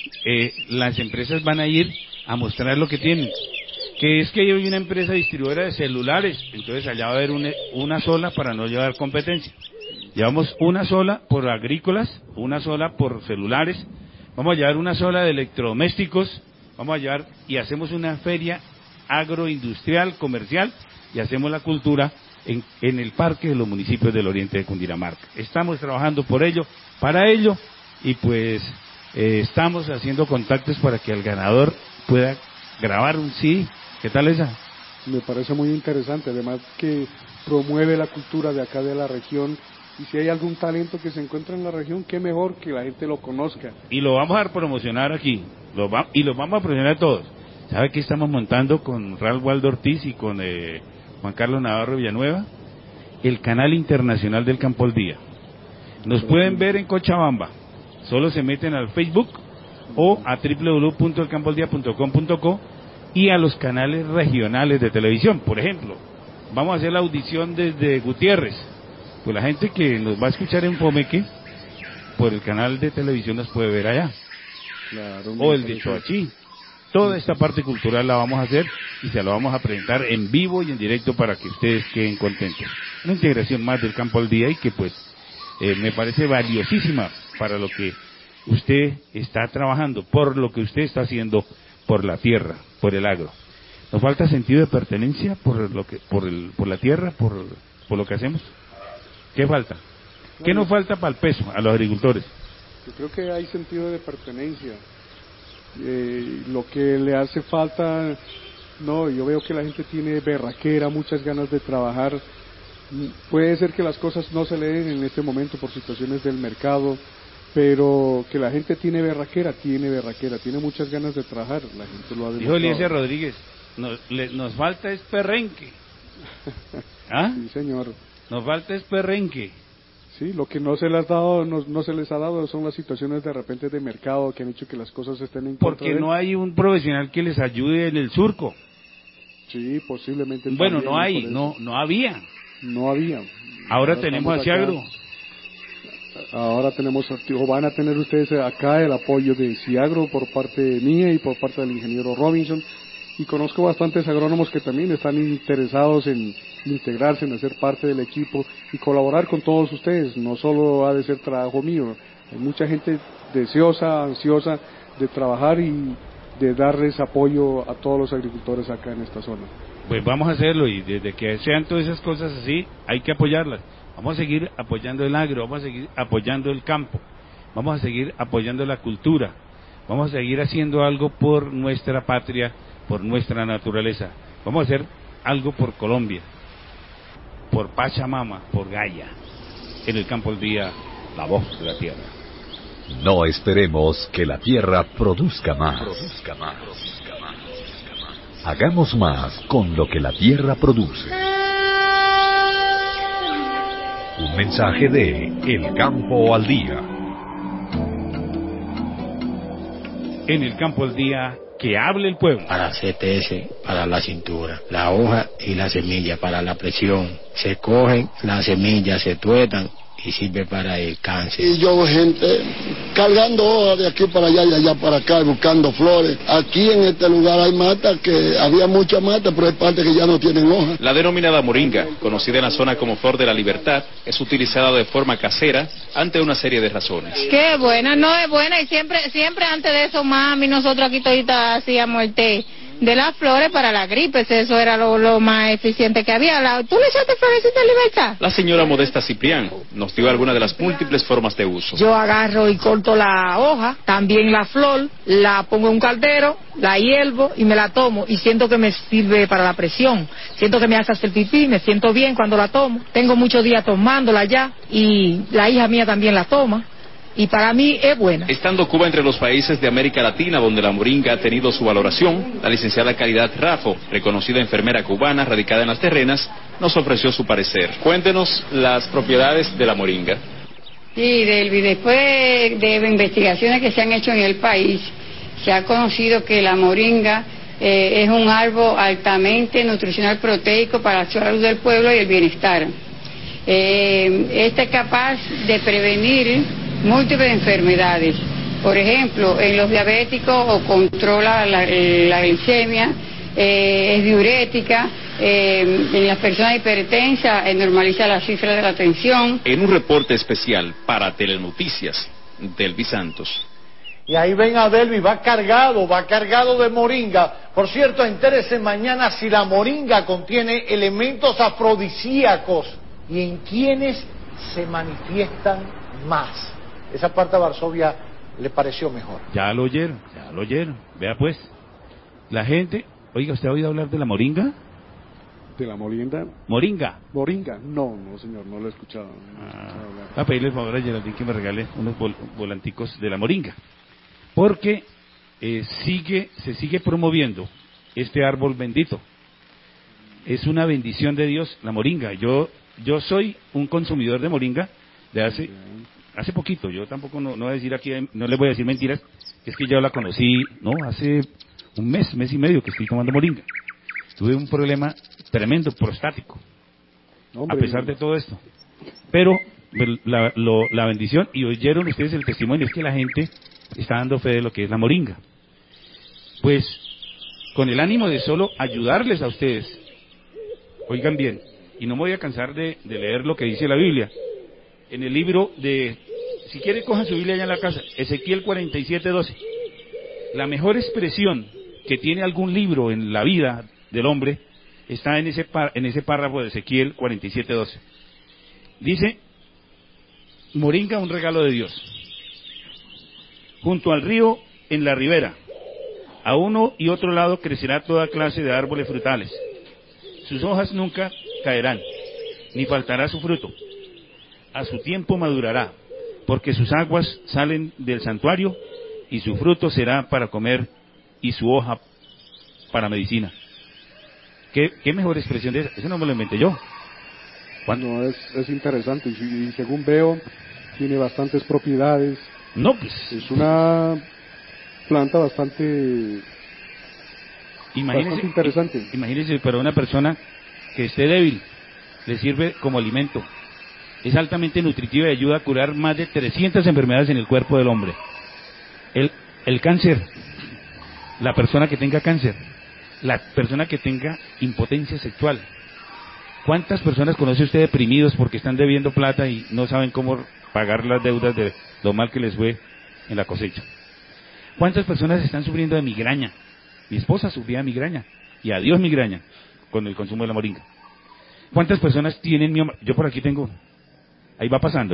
las empresas van a ir a mostrar lo que tienen. Que es que hay una empresa distribuidora de celulares, entonces allá va a haber una sola para no llevar competencia. Llevamos una sola por agrícolas, una sola por celulares, vamos a llevar una sola de electrodomésticos, vamos a llevar y hacemos una feria agroindustrial, comercial, y hacemos la cultura en el parque de los municipios del oriente de Cundinamarca. Estamos trabajando por ello, para ello, y pues estamos haciendo contactos para que el ganador pueda grabar un CD. ¿Qué tal esa? Me parece muy interesante, además que promueve la cultura de acá de la región, y si hay algún talento que se encuentra en la región, qué mejor que la gente lo conozca. Y lo vamos a promocionar aquí, lo vamos a promocionar todos. ¿Sabe qué estamos montando con Ralph Waldo Ortiz y con Juan Carlos Navarro Villanueva? El canal internacional del Campo al Día. Nos pueden ver en Cochabamba, solo se meten al Facebook o a www.elcampoaldía.com.co y a los canales regionales de televisión. Por ejemplo, vamos a hacer la audición desde Gutiérrez. Pues la gente que nos va a escuchar en Fomeque, por el canal de televisión nos puede ver allá. Claro, o el de Choachí. Toda esta parte cultural la vamos a hacer y se la vamos a presentar en vivo y en directo para que ustedes queden contentos. Una integración más del campo al día y que pues me parece valiosísima para lo que usted está trabajando, por lo que usted está haciendo por la tierra, por el agro. ¿Nos falta sentido de pertenencia por la tierra, por lo que hacemos? ¿Qué falta? ¿Qué nos falta para el peso a los agricultores? Yo creo que hay sentido de pertenencia. Lo que le hace falta, no, yo veo que la gente tiene berraquera, muchas ganas de trabajar. Puede ser que las cosas no se le den en este momento por situaciones del mercado, pero que la gente tiene berraquera, tiene muchas ganas de trabajar, la gente lo ha demostrado. Dijo Eliezer Rodríguez, nos falta es perrenque. ¿Ah? Sí, señor. Nos falta es perrenque. Sí, lo que no se les ha dado son las situaciones de repente de mercado que han hecho que las cosas estén en contra. Porque no hay un profesional que les ayude en el surco. Sí, posiblemente. Bueno, no hay, no había. No había. Ahora tenemos a Ciagro. Ahora tenemos, o van a tener ustedes acá el apoyo de Ciagro por parte mía y por parte del ingeniero Robinson. Y conozco bastantes agrónomos que también están interesados en integrarse, en hacer parte del equipo y colaborar con todos ustedes. No solo ha de ser trabajo mío, hay mucha gente deseosa, ansiosa de trabajar y de darles apoyo a todos los agricultores acá en esta zona. Pues vamos a hacerlo, y desde que sean todas esas cosas así, hay que apoyarlas. Vamos a seguir apoyando el agro, vamos a seguir apoyando el campo, vamos a seguir apoyando la cultura, vamos a seguir haciendo algo por nuestra patria, por nuestra naturaleza. Vamos a hacer algo por Colombia, por Pachamama, por Gaia. En el campo al día, la voz de la tierra. No esperemos que la tierra produzca más. Hagamos más con lo que la tierra produce. Un mensaje de El Campo al Día. En el campo al día, que hable el pueblo. Para CTS, para la cintura, la hoja y la semilla para la presión. Se cogen las semillas, se tuetan y sirve para el cáncer. Y yo veo gente cargando hojas de aquí para allá y allá para acá, buscando flores. Aquí en este lugar hay matas, que había muchas matas, pero hay partes que ya no tienen hojas. La denominada moringa, conocida en la zona como flor de la libertad, es utilizada de forma casera ante una serie de razones. Qué buena, no es buena, y siempre antes de eso, mami, nosotros aquí todita hacíamos el té de las flores para la gripe, eso era lo más eficiente que había. ¿Tú le echaste florecita de libertad? La señora Modesta Ciprián nos dio algunas de las múltiples formas de uso. Yo agarro y corto la hoja, también la flor, la pongo en un caldero, la hiervo y me la tomo, y siento que me sirve para la presión, siento que me hace hacer pipí, me siento bien cuando la tomo. Tengo muchos días tomándola ya, y la hija mía también la toma. Y para mí es buena. Estando Cuba entre los países de América Latina donde la moringa ha tenido su valoración, la licenciada Caridad Raffo, reconocida enfermera cubana radicada en Las Terrenas, nos ofreció su parecer. Cuéntenos las propiedades de la moringa. Sí, Delvi, después de investigaciones que se han hecho en el país, se ha conocido que la moringa es un árbol altamente nutricional proteico para la salud del pueblo y el bienestar. Esta es capaz de prevenir múltiples enfermedades. Por ejemplo, en los diabéticos controla la glicemia, es diurética, en las personas hipertensas normaliza la cifra de la tensión. En un reporte especial para Telenoticias, Delvi Santos. Y ahí ven a Delvi, va cargado de moringa. Por cierto, entérese mañana si la moringa contiene elementos afrodisíacos y en quienes se manifiestan más. Esa parte a Varsovia le pareció mejor. Ya lo oyeron. Vea pues, la gente... Oiga, ¿usted ha oído hablar de la moringa? ¿De la moringa? ¿Moringa? ¿Moringa? No, señor, no lo he escuchado. A pedirle el favor a Geraldine que me regale unos volanticos de la moringa. Porque se sigue promoviendo este árbol bendito. Es una bendición de Dios la moringa. Yo soy un consumidor de moringa de hace poquito. Yo tampoco no voy a decir aquí, no les voy a decir mentiras, es que yo la conocí, hace un mes y medio que estoy tomando moringa. Tuve un problema tremendo prostático, a pesar de todo esto. Pero la bendición, y oyeron ustedes el testimonio, es que la gente está dando fe de lo que es la moringa. Pues, con el ánimo de solo ayudarles a ustedes, oigan bien, y no me voy a cansar de leer lo que dice la Biblia, en el libro de, si quiere cojan su Biblia allá en la casa, Ezequiel 47:12, la mejor expresión que tiene algún libro en la vida del hombre está en ese párrafo de Ezequiel 47:12. Dice, moringa, un regalo de Dios. Junto al río, en la ribera, a uno y otro lado crecerá toda clase de árboles frutales. Sus hojas nunca caerán, ni faltará su fruto. A su tiempo madurará, porque sus aguas salen del santuario, y su fruto será para comer, y su hoja para medicina. ¿Qué mejor expresión de esa? Eso no me lo inventé yo. No, es interesante, y según veo, tiene bastantes propiedades. No, pues... Es una planta bastante interesante. Imagínese, para una persona que esté débil, le sirve como alimento. Es altamente nutritiva y ayuda a curar más de 300 enfermedades en el cuerpo del hombre. El cáncer, la persona que tenga cáncer, la persona que tenga impotencia sexual. ¿Cuántas personas conoce usted deprimidos porque están debiendo plata y no saben cómo pagar las deudas de lo mal que les fue en la cosecha? ¿Cuántas personas están sufriendo de migraña? Mi esposa sufría de migraña, y adiós migraña, con el consumo de la moringa. ¿Cuántas personas tienen mioma? Yo por aquí tengo, ahí va pasando,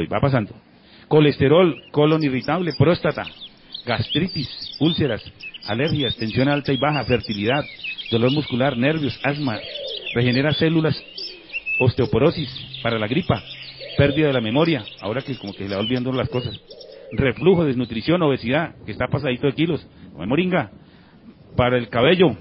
colesterol, colon irritable, próstata, gastritis, úlceras, alergias, tensión alta y baja, fertilidad, dolor muscular, nervios, asma, regenera células, osteoporosis, para la gripa, pérdida de la memoria, ahora que como que se le va olvidando las cosas, reflujo, desnutrición, obesidad, que está pasadito de kilos, come moringa, para el cabello,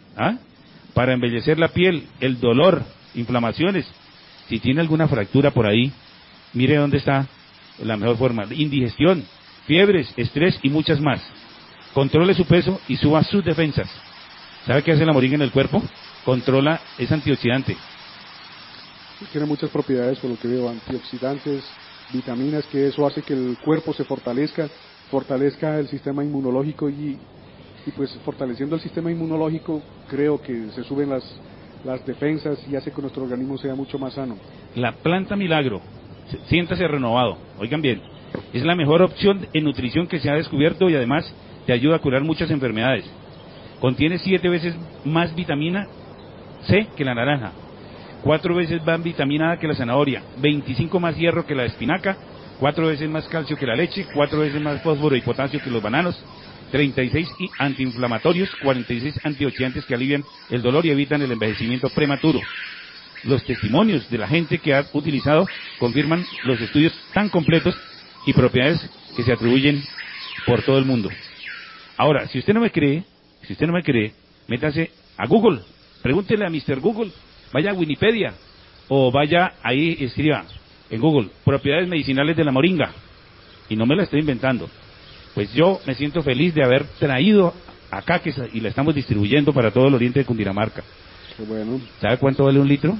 para embellecer la piel, el dolor, inflamaciones, si tiene alguna fractura por ahí, mire dónde está la mejor forma, indigestión, fiebres, estrés y muchas más. Controle su peso y suba sus defensas. ¿Sabe qué hace la moringa en el cuerpo? Controla, es antioxidante. Tiene muchas propiedades, por lo que veo, antioxidantes, vitaminas, que eso hace que el cuerpo se fortalezca el sistema inmunológico y pues fortaleciendo el sistema inmunológico creo que se suben las defensas y hace que nuestro organismo sea mucho más sano. La planta milagro, siéntase renovado, oigan bien, es la mejor opción en nutrición que se ha descubierto y además te ayuda a curar muchas enfermedades. Contiene 7 veces más vitamina C que la naranja, 4 veces más vitamina A que la zanahoria, 25 más hierro que la espinaca, 4 veces más calcio que la leche, 4 veces más fósforo y potasio que los bananos, 36 antiinflamatorios, 46 antioxidantes que alivian el dolor y evitan el envejecimiento prematuro. Los testimonios de la gente que ha utilizado confirman los estudios tan completos y propiedades que se atribuyen por todo el mundo. Ahora, si usted no me cree, métase a Google, pregúntele a Mr. Google, vaya a Wikipedia o vaya ahí, escriba en Google, propiedades medicinales de la moringa, y no me la estoy inventando. Pues yo me siento feliz de haber traído acá y la estamos distribuyendo para todo el oriente de Cundinamarca. Qué bueno. ¿Sabe cuánto vale un litro?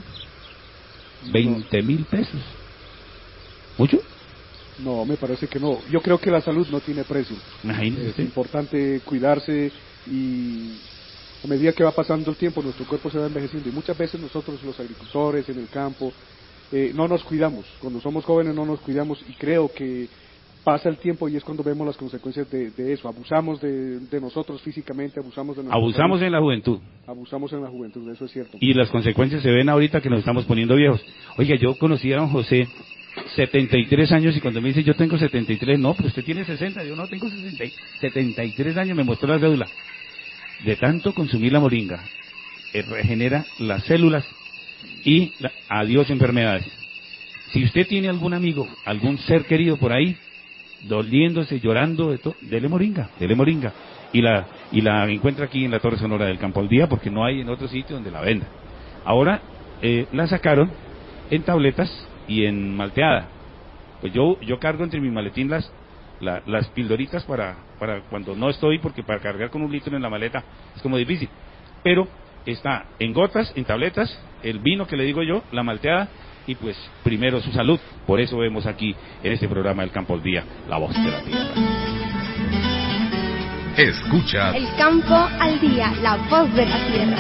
20,000 pesos. ¿Mucho? No, me parece que no. Yo creo que la salud no tiene precio. Imagínese. Es importante cuidarse y a medida que va pasando el tiempo nuestro cuerpo se va envejeciendo y muchas veces nosotros los agricultores en el campo no nos cuidamos. Cuando somos jóvenes no nos cuidamos y creo que pasa el tiempo y es cuando vemos las consecuencias de eso. Abusamos de nosotros físicamente, abusamos de nuestra Abusamos salud. En la juventud. Abusamos en la juventud, eso es cierto. Y las consecuencias se ven ahorita que nos estamos poniendo viejos. Oiga, yo conocí a don José, 73 años, y cuando me dice yo tengo 73, no, pues usted tiene 60, yo no tengo 73 años, me mostró la cédula. De tanto consumir la moringa, regenera las células y adiós enfermedades. Si usted tiene algún amigo, algún ser querido por ahí, doliéndose, llorando, de todo, dele moringa. Y la encuentra aquí en la Torre Sonora del Campo al Día, porque no hay en otro sitio donde la venda. Ahora la sacaron en tabletas y en malteada. Pues yo cargo entre mi maletín las pildoritas para cuando no estoy, porque para cargar con 1 litro en la maleta es como difícil. Pero está en gotas, en tabletas, el vino que le digo yo, la malteada, y pues primero su salud. Por eso vemos aquí en este programa El Campo al Día, la voz de la tierra. Escucha El campo al día, la voz de la tierra.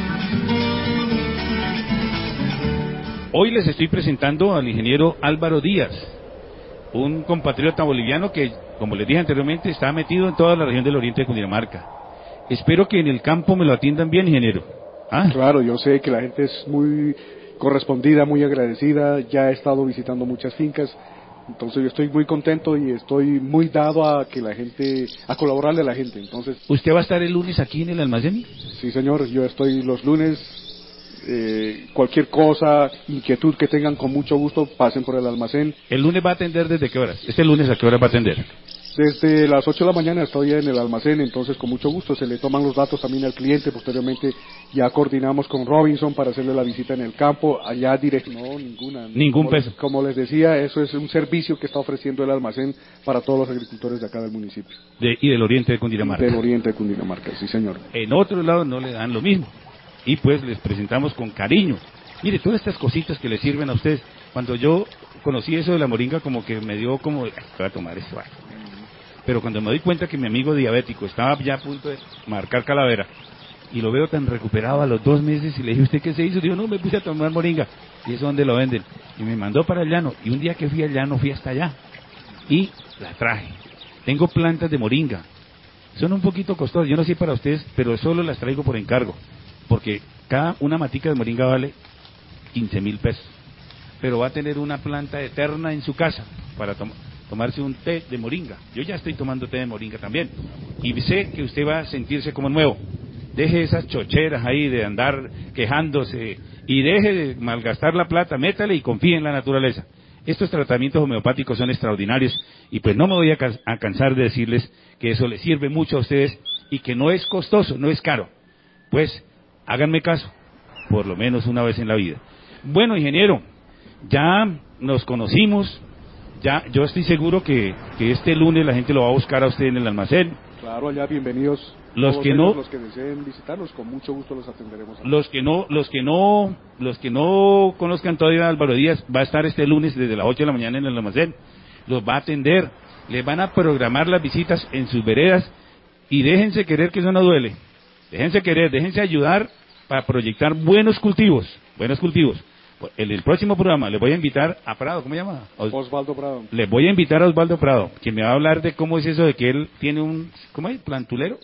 Hoy les estoy presentando al ingeniero Álvaro Díaz, un compatriota boliviano que, como les dije anteriormente, está metido en toda la región del oriente de Cundinamarca. Espero que en el campo me lo atiendan bien, ingeniero. Claro, yo sé que la gente es muy correspondida, muy agradecida, ya he estado visitando muchas fincas, entonces yo estoy muy contento y estoy muy dado a que la gente, a colaborarle a la gente. Entonces, ¿usted va a estar el lunes aquí en el almacén? Sí, señor, yo estoy los lunes. Cualquier cosa, inquietud que tengan, con mucho gusto pasen por el almacén. ¿El lunes va a atender desde qué horas? ¿Este lunes a qué hora va a atender? Desde las 8 de la mañana estoy en el almacén, entonces con mucho gusto se le toman los datos también al cliente. Posteriormente ya coordinamos con Robinson para hacerle la visita en el campo, allá directo. No, ninguna. Ningún peso. Como les decía, eso es un servicio que está ofreciendo el almacén para todos los agricultores de acá del municipio. Y del oriente de Cundinamarca. Del oriente de Cundinamarca, sí señor. En otro lado no le dan lo mismo. Y pues les presentamos con cariño. Mire, todas estas cositas que les sirven a ustedes. Cuando yo conocí eso de la moringa, como que me dio como, voy a tomar esto. Pero cuando me doy cuenta que mi amigo diabético estaba ya a punto de marcar calavera, y lo veo tan recuperado a los 2 meses, y le dije, ¿usted qué se hizo? Dijo, no, me puse a tomar moringa. Y eso es donde lo venden. Y me mandó para el llano. Y un día que fui al llano, fui hasta allá. Y la traje. Tengo plantas de moringa. Son un poquito costosas, yo no sé para ustedes, pero solo las traigo por encargo. Porque una matica de moringa vale 15,000 pesos. Pero va a tener una planta eterna en su casa para tomarse un té de moringa. Yo ya estoy tomando té de moringa también. Y sé que usted va a sentirse como nuevo. Deje esas chocheras ahí de andar quejándose y deje de malgastar la plata, métale y confíe en la naturaleza. Estos tratamientos homeopáticos son extraordinarios y pues no me voy a cansar de decirles que eso les sirve mucho a ustedes y que no es costoso, no es caro. Pues háganme caso, por lo menos una vez en la vida. Bueno, ingeniero, ya nos conocimos, ya yo estoy seguro que este lunes la gente lo va a buscar a usted en el almacén. Claro, allá bienvenidos. Los que deseen visitarlos, con mucho gusto los atenderemos. Los que no conozcan todavía a Álvaro Díaz, va a estar este lunes desde las 8 de la mañana en el almacén. Los va a atender, les van a programar las visitas en sus veredas y déjense querer, que eso no duele. Déjense querer, déjense ayudar para proyectar buenos cultivos. En el próximo programa les voy a invitar a Prado, ¿cómo se llama? Osvaldo Prado. Les voy a invitar a Osvaldo Prado, que me va a hablar de cómo es eso de que él tiene ¿cómo es? ¿Plantulero?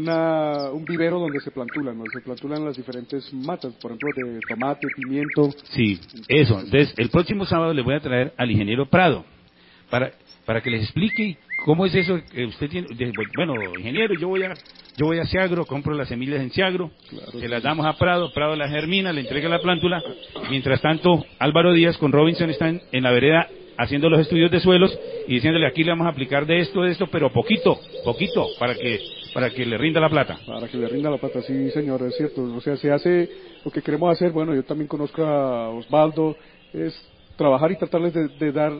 Un vivero donde se plantulan las diferentes matas, por ejemplo, de tomate, pimiento. Sí, eso. Entonces, el próximo sábado les voy a traer al ingeniero Prado, para que les explique cómo es eso que usted tiene. Bueno, ingeniero, yo voy a Ciagro, compro las semillas en Ciagro, se las damos a Prado las germina, le entrega la plántula. Mientras tanto, Álvaro Díaz con Robinson están en la vereda haciendo los estudios de suelos y diciéndole, aquí le vamos a aplicar de esto, pero poquito, para que le rinda la plata. Para que le rinda la plata, sí, señor, es cierto. O sea, se hace lo que queremos hacer. Bueno, yo también conozco a Osvaldo, es trabajar y tratarles de dar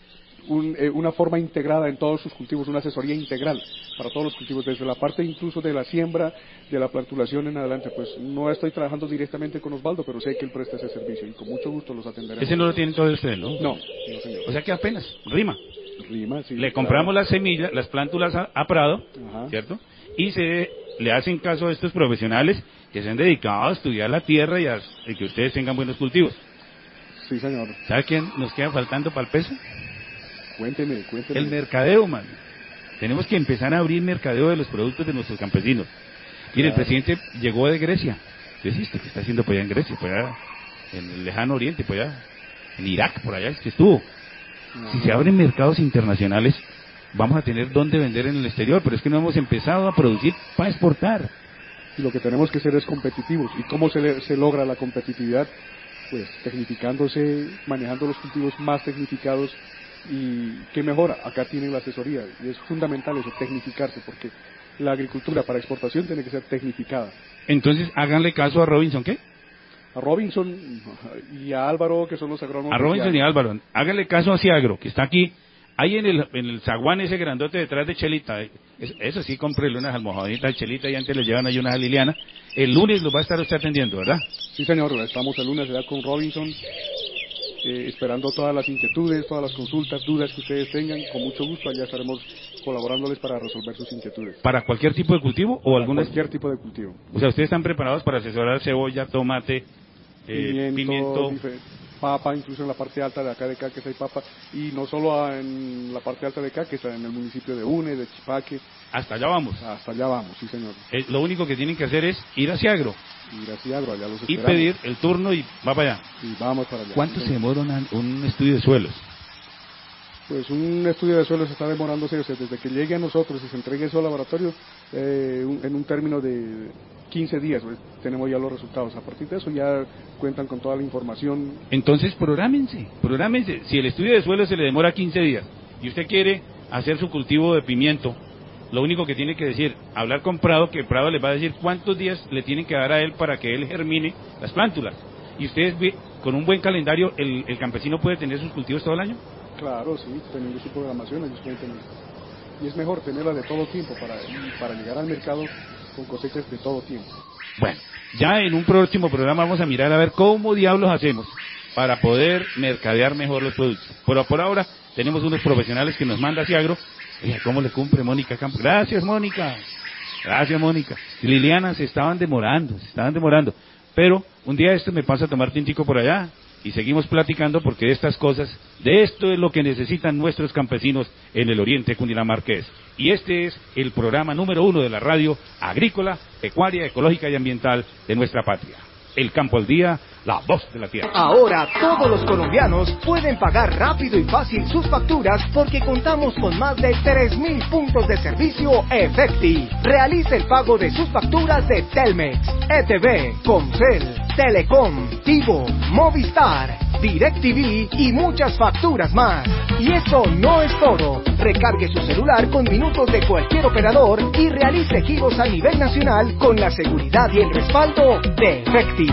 una forma integrada en todos sus cultivos, una asesoría integral para todos los cultivos, desde la parte incluso de la siembra, de la plantulación en adelante. Pues no estoy trabajando directamente con Osvaldo, pero sé que él presta ese servicio y con mucho gusto los atenderemos. Ese no lo tienen todos ustedes, ¿no? No, señor. O sea que apenas rima, sí. Le compramos las semillas, las plántulas a Prado, ¿cierto? Y le hacen caso a estos profesionales que se han dedicado a estudiar la tierra y que ustedes tengan buenos cultivos. Sí, señor. ¿Sabe quién nos queda faltando para el peso? Cuénteme. El mercadeo, man. Tenemos que empezar a abrir mercadeo de los productos de nuestros campesinos. Mire, el presidente llegó de Grecia. ¿Qué es esto que está haciendo por allá en Grecia? Por allá, en el lejano oriente, por allá, en Irak, por allá es que estuvo. Si se abren mercados internacionales, vamos a tener dónde vender en el exterior, pero es que no hemos empezado a producir para exportar. Y lo que tenemos que ser es competitivos. ¿Y cómo se logra la competitividad? Pues tecnificándose, manejando los cultivos más tecnificados. Y qué mejora, acá tienen la asesoría y es fundamental eso, tecnificarse, porque la agricultura para exportación tiene que ser tecnificada. Entonces háganle caso a Robinson, ¿qué? A Robinson y a Álvaro, que son los agrónomos. A Robinson y a Álvaro, háganle caso a Ciagro, que está aquí, ahí en el zaguán ese grandote detrás de Chelita. Eso sí, cómprele unas almohaditas de Chelita y antes le llevan ahí unas a Liliana. El lunes los va a estar usted atendiendo, ¿verdad? Sí, señor, estamos el lunes ya con Robinson. esperando todas las inquietudes, todas las consultas, dudas que ustedes tengan. Con mucho gusto allá estaremos colaborándoles para resolver sus inquietudes. ¿Para cualquier tipo de cultivo o algunas? Cualquier tipo de cultivo. O sea, ustedes están preparados para asesorar cebolla, tomate, pimiento, papa, incluso en la parte alta de acá de Caquesa hay papa, y no solo en la parte alta de Caquesa, en el municipio de Une, de Chipaque. Hasta allá vamos. Hasta allá vamos, sí señor. Lo único que tienen que hacer es ir a Ciagro. Allá los esperamos. Y pedir el turno y va para allá. Y vamos para allá. ¿Cuánto se demora un estudio de suelos? Pues un estudio de suelos está demorándose, o sea, desde que llegue a nosotros y se entregue eso al laboratorio, en un término de 15 días, pues, tenemos ya los resultados. A partir de eso ya cuentan con toda la información. Entonces prográmense. Si el estudio de suelos se le demora 15 días y usted quiere hacer su cultivo de pimiento, lo único que tiene que decir, hablar con Prado, que Prado le va a decir cuántos días le tienen que dar a él para que él germine las plántulas. Y ustedes, con un buen calendario, el campesino puede tener sus cultivos todo el año. Claro, sí, teniendo su programación ellos pueden tener. Y es mejor tenerla de todo tiempo para llegar al mercado con cosechas de todo tiempo. Bueno, ya en un próximo programa vamos a mirar a ver cómo diablos hacemos para poder mercadear mejor los productos. Pero por ahora tenemos unos profesionales que nos manda Ciagro. Oye, ¿cómo le cumple Mónica Campos? Gracias, Mónica. Liliana, se estaban demorando. Pero un día me paso a tomar tintico por allá y seguimos platicando, porque de estas cosas, de esto es lo que necesitan nuestros campesinos en el oriente cundinamarqués. Y este es el programa número 1 de la radio agrícola, pecuaria, ecológica y ambiental de nuestra patria. El Campo al Día, la voz de la tierra. Ahora todos los colombianos pueden pagar rápido y fácil sus facturas porque contamos con más de 3.000 puntos de servicio Efecti. Realice el pago de sus facturas de Telmex, ETV, Comcel, Telecom, Tigo, Movistar, DirecTV y muchas facturas más. Y eso no es todo. Recargue su celular con minutos de cualquier operador y realice giros a nivel nacional con la seguridad y el respaldo de Efecti.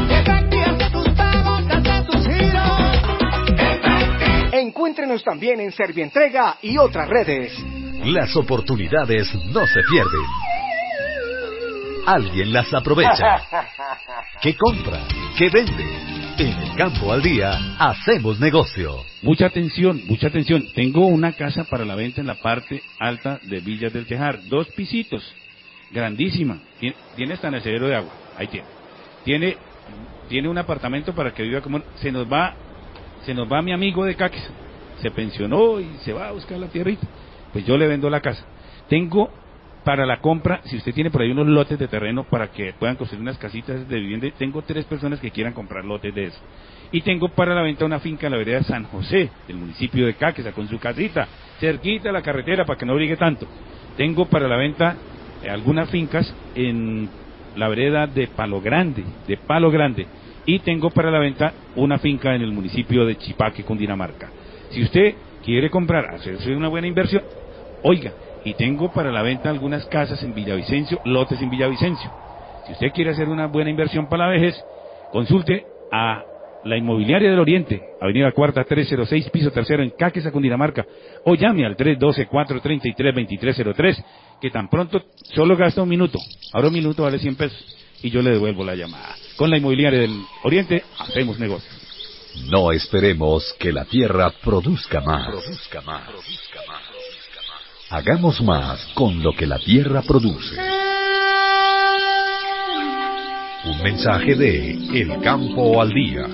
Encuéntrenos también en Servientrega y otras redes. Las oportunidades no se pierden. Alguien las aprovecha. ¿Qué compra? ¿Qué vende? En el Campo al Día hacemos negocio. Mucha atención. Tengo una casa para la venta en la parte alta de Villas del Tejar. 2 pisitos. Grandísima. Tiene hasta nacedero de agua. Ahí tiene. Tiene un apartamento para que viva como... Se nos va mi amigo de Caquesa. Se pensionó y se va a buscar la tierrita. Pues yo le vendo la casa. Tengo para la compra, si usted tiene por ahí unos lotes de terreno para que puedan construir unas casitas de vivienda, tengo 3 personas que quieran comprar lotes de eso. Y tengo para la venta una finca en la vereda de San José, del municipio de Caquesa, con su casita, cerquita a la carretera para que no brigue tanto. Tengo para la venta algunas fincas en la vereda de Palo Grande. Y tengo para la venta una finca en el municipio de Chipaque, Cundinamarca. Si usted quiere comprar, hacerse una buena inversión, oiga, y tengo para la venta algunas casas en Villavicencio, lotes en Villavicencio. Si usted quiere hacer una buena inversión para la vejez, consulte a la Inmobiliaria del Oriente, Avenida Cuarta 306, piso tercero en Caquesa, Cundinamarca, o llame al 312-433-2303, que tan pronto solo gasta un minuto. Ahora un minuto vale 100 pesos y yo le devuelvo la llamada. Con la Inmobiliaria del Oriente hacemos negocio. No esperemos que la tierra produzca más. Hagamos más con lo que la tierra produce. Un mensaje de El Campo al Día.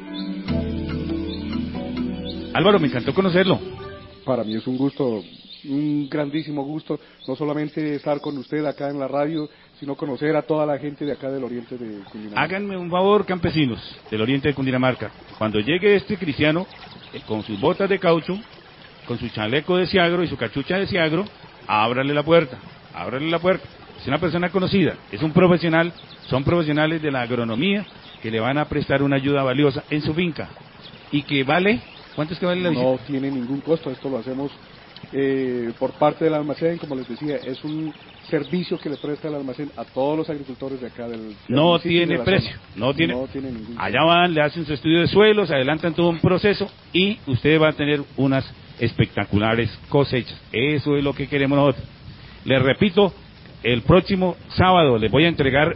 Álvaro, me encantó conocerlo. Para mí es un gusto, un grandísimo gusto, no solamente estar con usted acá en la radio, sino conocer a toda la gente de acá del oriente de Cundinamarca. Háganme un favor, campesinos del oriente de Cundinamarca. Cuando llegue este cristiano, con sus botas de caucho, con su chaleco de Ciagro y su cachucha de Ciagro, ábrale la puerta. Es una persona conocida, es un profesional, son profesionales de la agronomía que le van a prestar una ayuda valiosa en su finca. Y que vale, ¿cuánto es que vale la visita? No tiene ningún costo, esto lo hacemos por parte del almacén, como les decía, es un servicio que le presta el almacén a todos los agricultores de acá del no tiene precio, no tiene ningún. Allá van, le hacen su estudio de suelos, adelantan todo un proceso y usted va a tener unas espectaculares cosechas. Eso es lo que queremos nosotros. Les repito, el próximo sábado les voy a entregar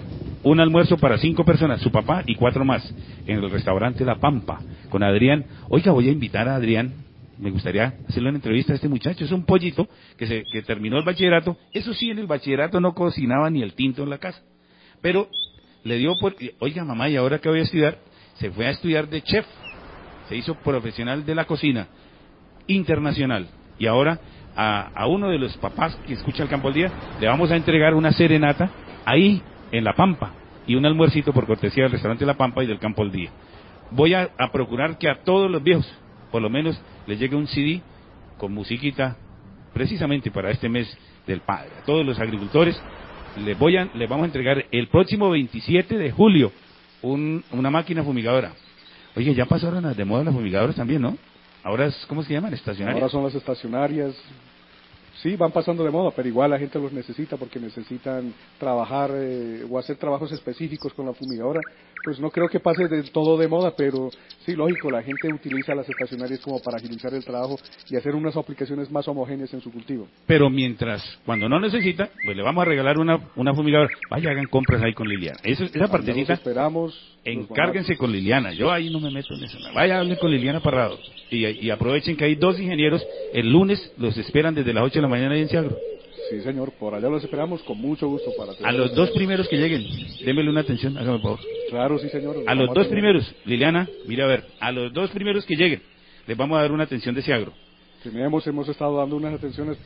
un almuerzo para 5 personas, su papá y 4 más, en el restaurante La Pampa, con Adrián. Oiga, voy a invitar a Adrián, me gustaría hacerle una entrevista a este muchacho. Es un pollito que terminó el bachillerato. Eso sí, en el bachillerato no cocinaba ni el tinto en la casa, pero le dio por... Oiga, mamá, ¿y ahora qué voy a estudiar? Se fue a estudiar de chef, se hizo profesional de la cocina internacional, y ahora a uno de los papás que escucha el Campo al Día le vamos a entregar una serenata ahí en La Pampa y un almuercito por cortesía del restaurante La Pampa y del Campo al Día. Voy a procurar que a todos los viejos por lo menos les llegue un CD con musiquita precisamente para este mes del padre. A todos los agricultores les vamos a entregar el próximo 27 de julio una máquina fumigadora. Oye, ya pasaron las de moda las fumigadoras también, ¿no? Ahora es, ¿cómo se llaman? Estacionarias. Ahora son las estacionarias. Sí, van pasando de moda, pero igual la gente los necesita porque necesitan trabajar o hacer trabajos específicos con la fumigadora. Pues no creo que pase del todo de moda, pero sí, lógico, la gente utiliza las estacionarias como para agilizar el trabajo y hacer unas aplicaciones más homogéneas en su cultivo. Pero cuando no necesita, pues le vamos a regalar una fumigadora. Vaya, hagan compras ahí con Liliana. Esa partecita, esperamos, encárguense con Liliana. Yo ahí no me meto en eso. Vaya, hablen con Liliana Parrado. Y aprovechen que hay 2 ingenieros. El lunes los esperan desde las 8 de la mañana ahí en Ciagro. Sí, señor, por allá los esperamos con mucho gusto. A los 2 primeros que lleguen, démele una atención, hágame por favor. Claro, sí, señor. A los 2 primeros, Liliana, mire a ver, a los 2 primeros que lleguen, les vamos a dar una atención de Ciagro. Sí, hemos estado dando unas atenciones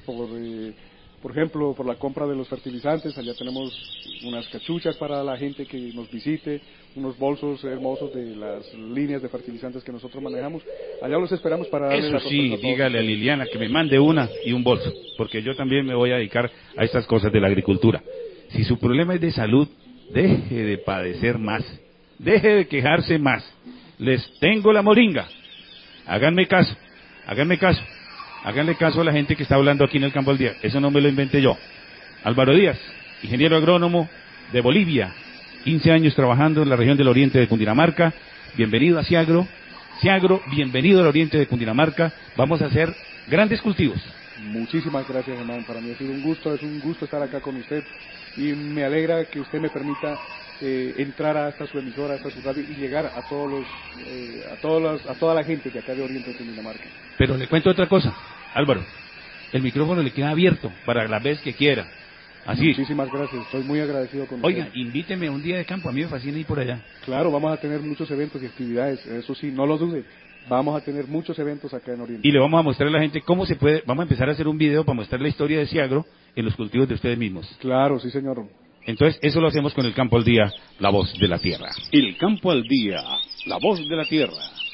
por ejemplo, por la compra de los fertilizantes. Allá tenemos unas cachuchas para la gente que nos visite, unos bolsos hermosos de las líneas de fertilizantes que nosotros manejamos. Allá los esperamos para darle Eso sí, dígale a Liliana que me mande una y un bolso, porque yo también me voy a dedicar a estas cosas de la agricultura. Si su problema es de salud, deje de padecer más, deje de quejarse más. Les tengo la moringa. Háganle caso a la gente que está hablando aquí en el Campo al Día. Eso no me lo inventé yo. Álvaro Díaz, ingeniero agrónomo de Bolivia, 15 años trabajando en la región del oriente de Cundinamarca. Bienvenido a Ciagro. Ciagro, bienvenido al oriente de Cundinamarca. Vamos a hacer grandes cultivos. Muchísimas gracias, Germán. Para mí ha sido un gusto estar acá con usted y me alegra que usted me permita entrar hasta su emisora, hasta su radio y llegar a toda la gente de acá de Oriente de Cundinamarca. Pero le cuento otra cosa, Álvaro, el micrófono le queda abierto para la vez que quiera. Así. Muchísimas gracias, estoy muy agradecido con Oiga, usted. invíteme un día de campo, a mí me fascina ir por allá. Claro, vamos a tener muchos eventos y actividades, eso sí, no lo dude. Vamos a tener muchos eventos acá en Oriente. Y le vamos a mostrar a la gente cómo se puede, vamos a empezar a hacer un video para mostrar la historia de Ciagro en los cultivos de ustedes mismos. Claro, sí, señor. Entonces, eso lo hacemos con el Campo al Día, la voz de la tierra. El Campo al Día, la voz de la tierra.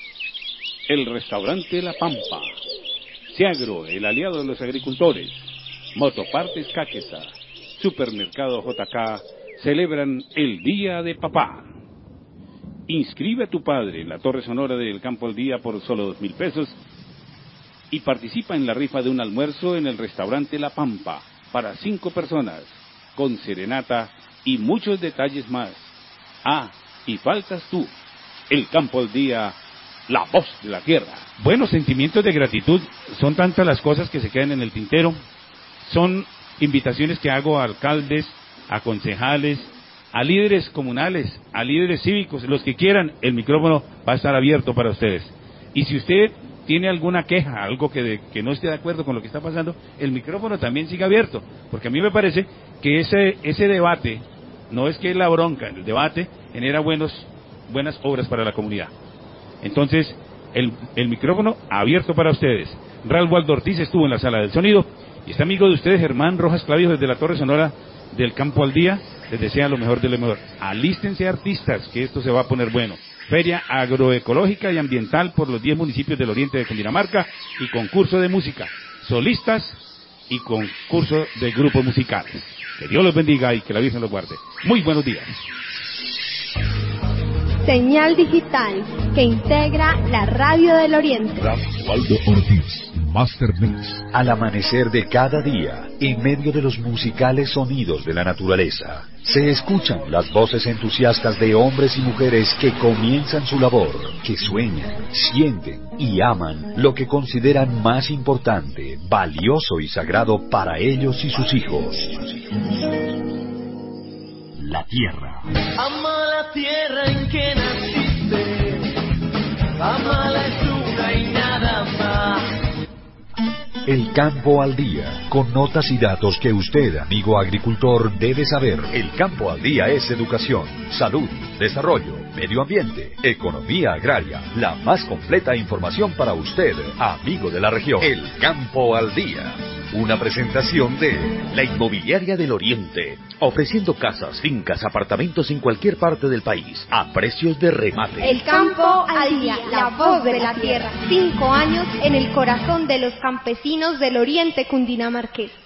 El restaurante La Pampa. Ciagro, el aliado de los agricultores. Motopartes Caquesa. Supermercado JK celebran el Día de Papá. Inscribe a tu padre en la Torre Sonora del Campo al Día por solo 2,000 pesos y participa en la rifa de un almuerzo en el restaurante La Pampa para 5 personas, con serenata y muchos detalles más. Ah, y faltas tú. El Campo al Día, la voz de la tierra. Buenos sentimientos de gratitud, son tantas las cosas que se quedan en el tintero. Son invitaciones que hago a alcaldes, a concejales, a líderes comunales, a líderes cívicos, los que quieran. El micrófono va a estar abierto para ustedes. Y si usted tiene alguna queja, algo que no esté de acuerdo con lo que está pasando, el micrófono también sigue abierto, porque a mí me parece que ese debate, no es que es la bronca, el debate genera buenas obras para la comunidad. Entonces, el micrófono abierto para ustedes. Ralph Waldo Ortiz estuvo en la sala del sonido, y este amigo de ustedes, Germán Rojas Clavijo, desde la Torre Sonora del Campo al Día, les desea lo mejor de lo mejor. Alístense artistas, que esto se va a poner bueno. Feria agroecológica y ambiental por los 10 municipios del oriente de Cundinamarca y concurso de música, solistas y concurso de grupos musicales. Que Dios los bendiga y que la Virgen los guarde. Muy buenos días. Señal digital que integra la radio del Oriente. Waldo Ortiz, Master Mix. Al amanecer de cada día, en medio de los musicales sonidos de la naturaleza, se escuchan las voces entusiastas de hombres y mujeres que comienzan su labor, que sueñan, sienten y aman lo que consideran más importante, valioso y sagrado para ellos y sus hijos. la tierra. Ama la tierra en que naciste, ama la luna y nada más. El Campo al Día, con notas y datos que usted, amigo agricultor, debe saber. El Campo al Día es educación, salud, desarrollo, medio ambiente, economía agraria, la más completa información para usted, amigo de la región. El Campo al Día. Una presentación de la Inmobiliaria del Oriente, ofreciendo casas, fincas, apartamentos en cualquier parte del país, a precios de remate. El Campo al Día, la voz de la tierra. 5 años en el corazón de los campesinos del Oriente cundinamarqués.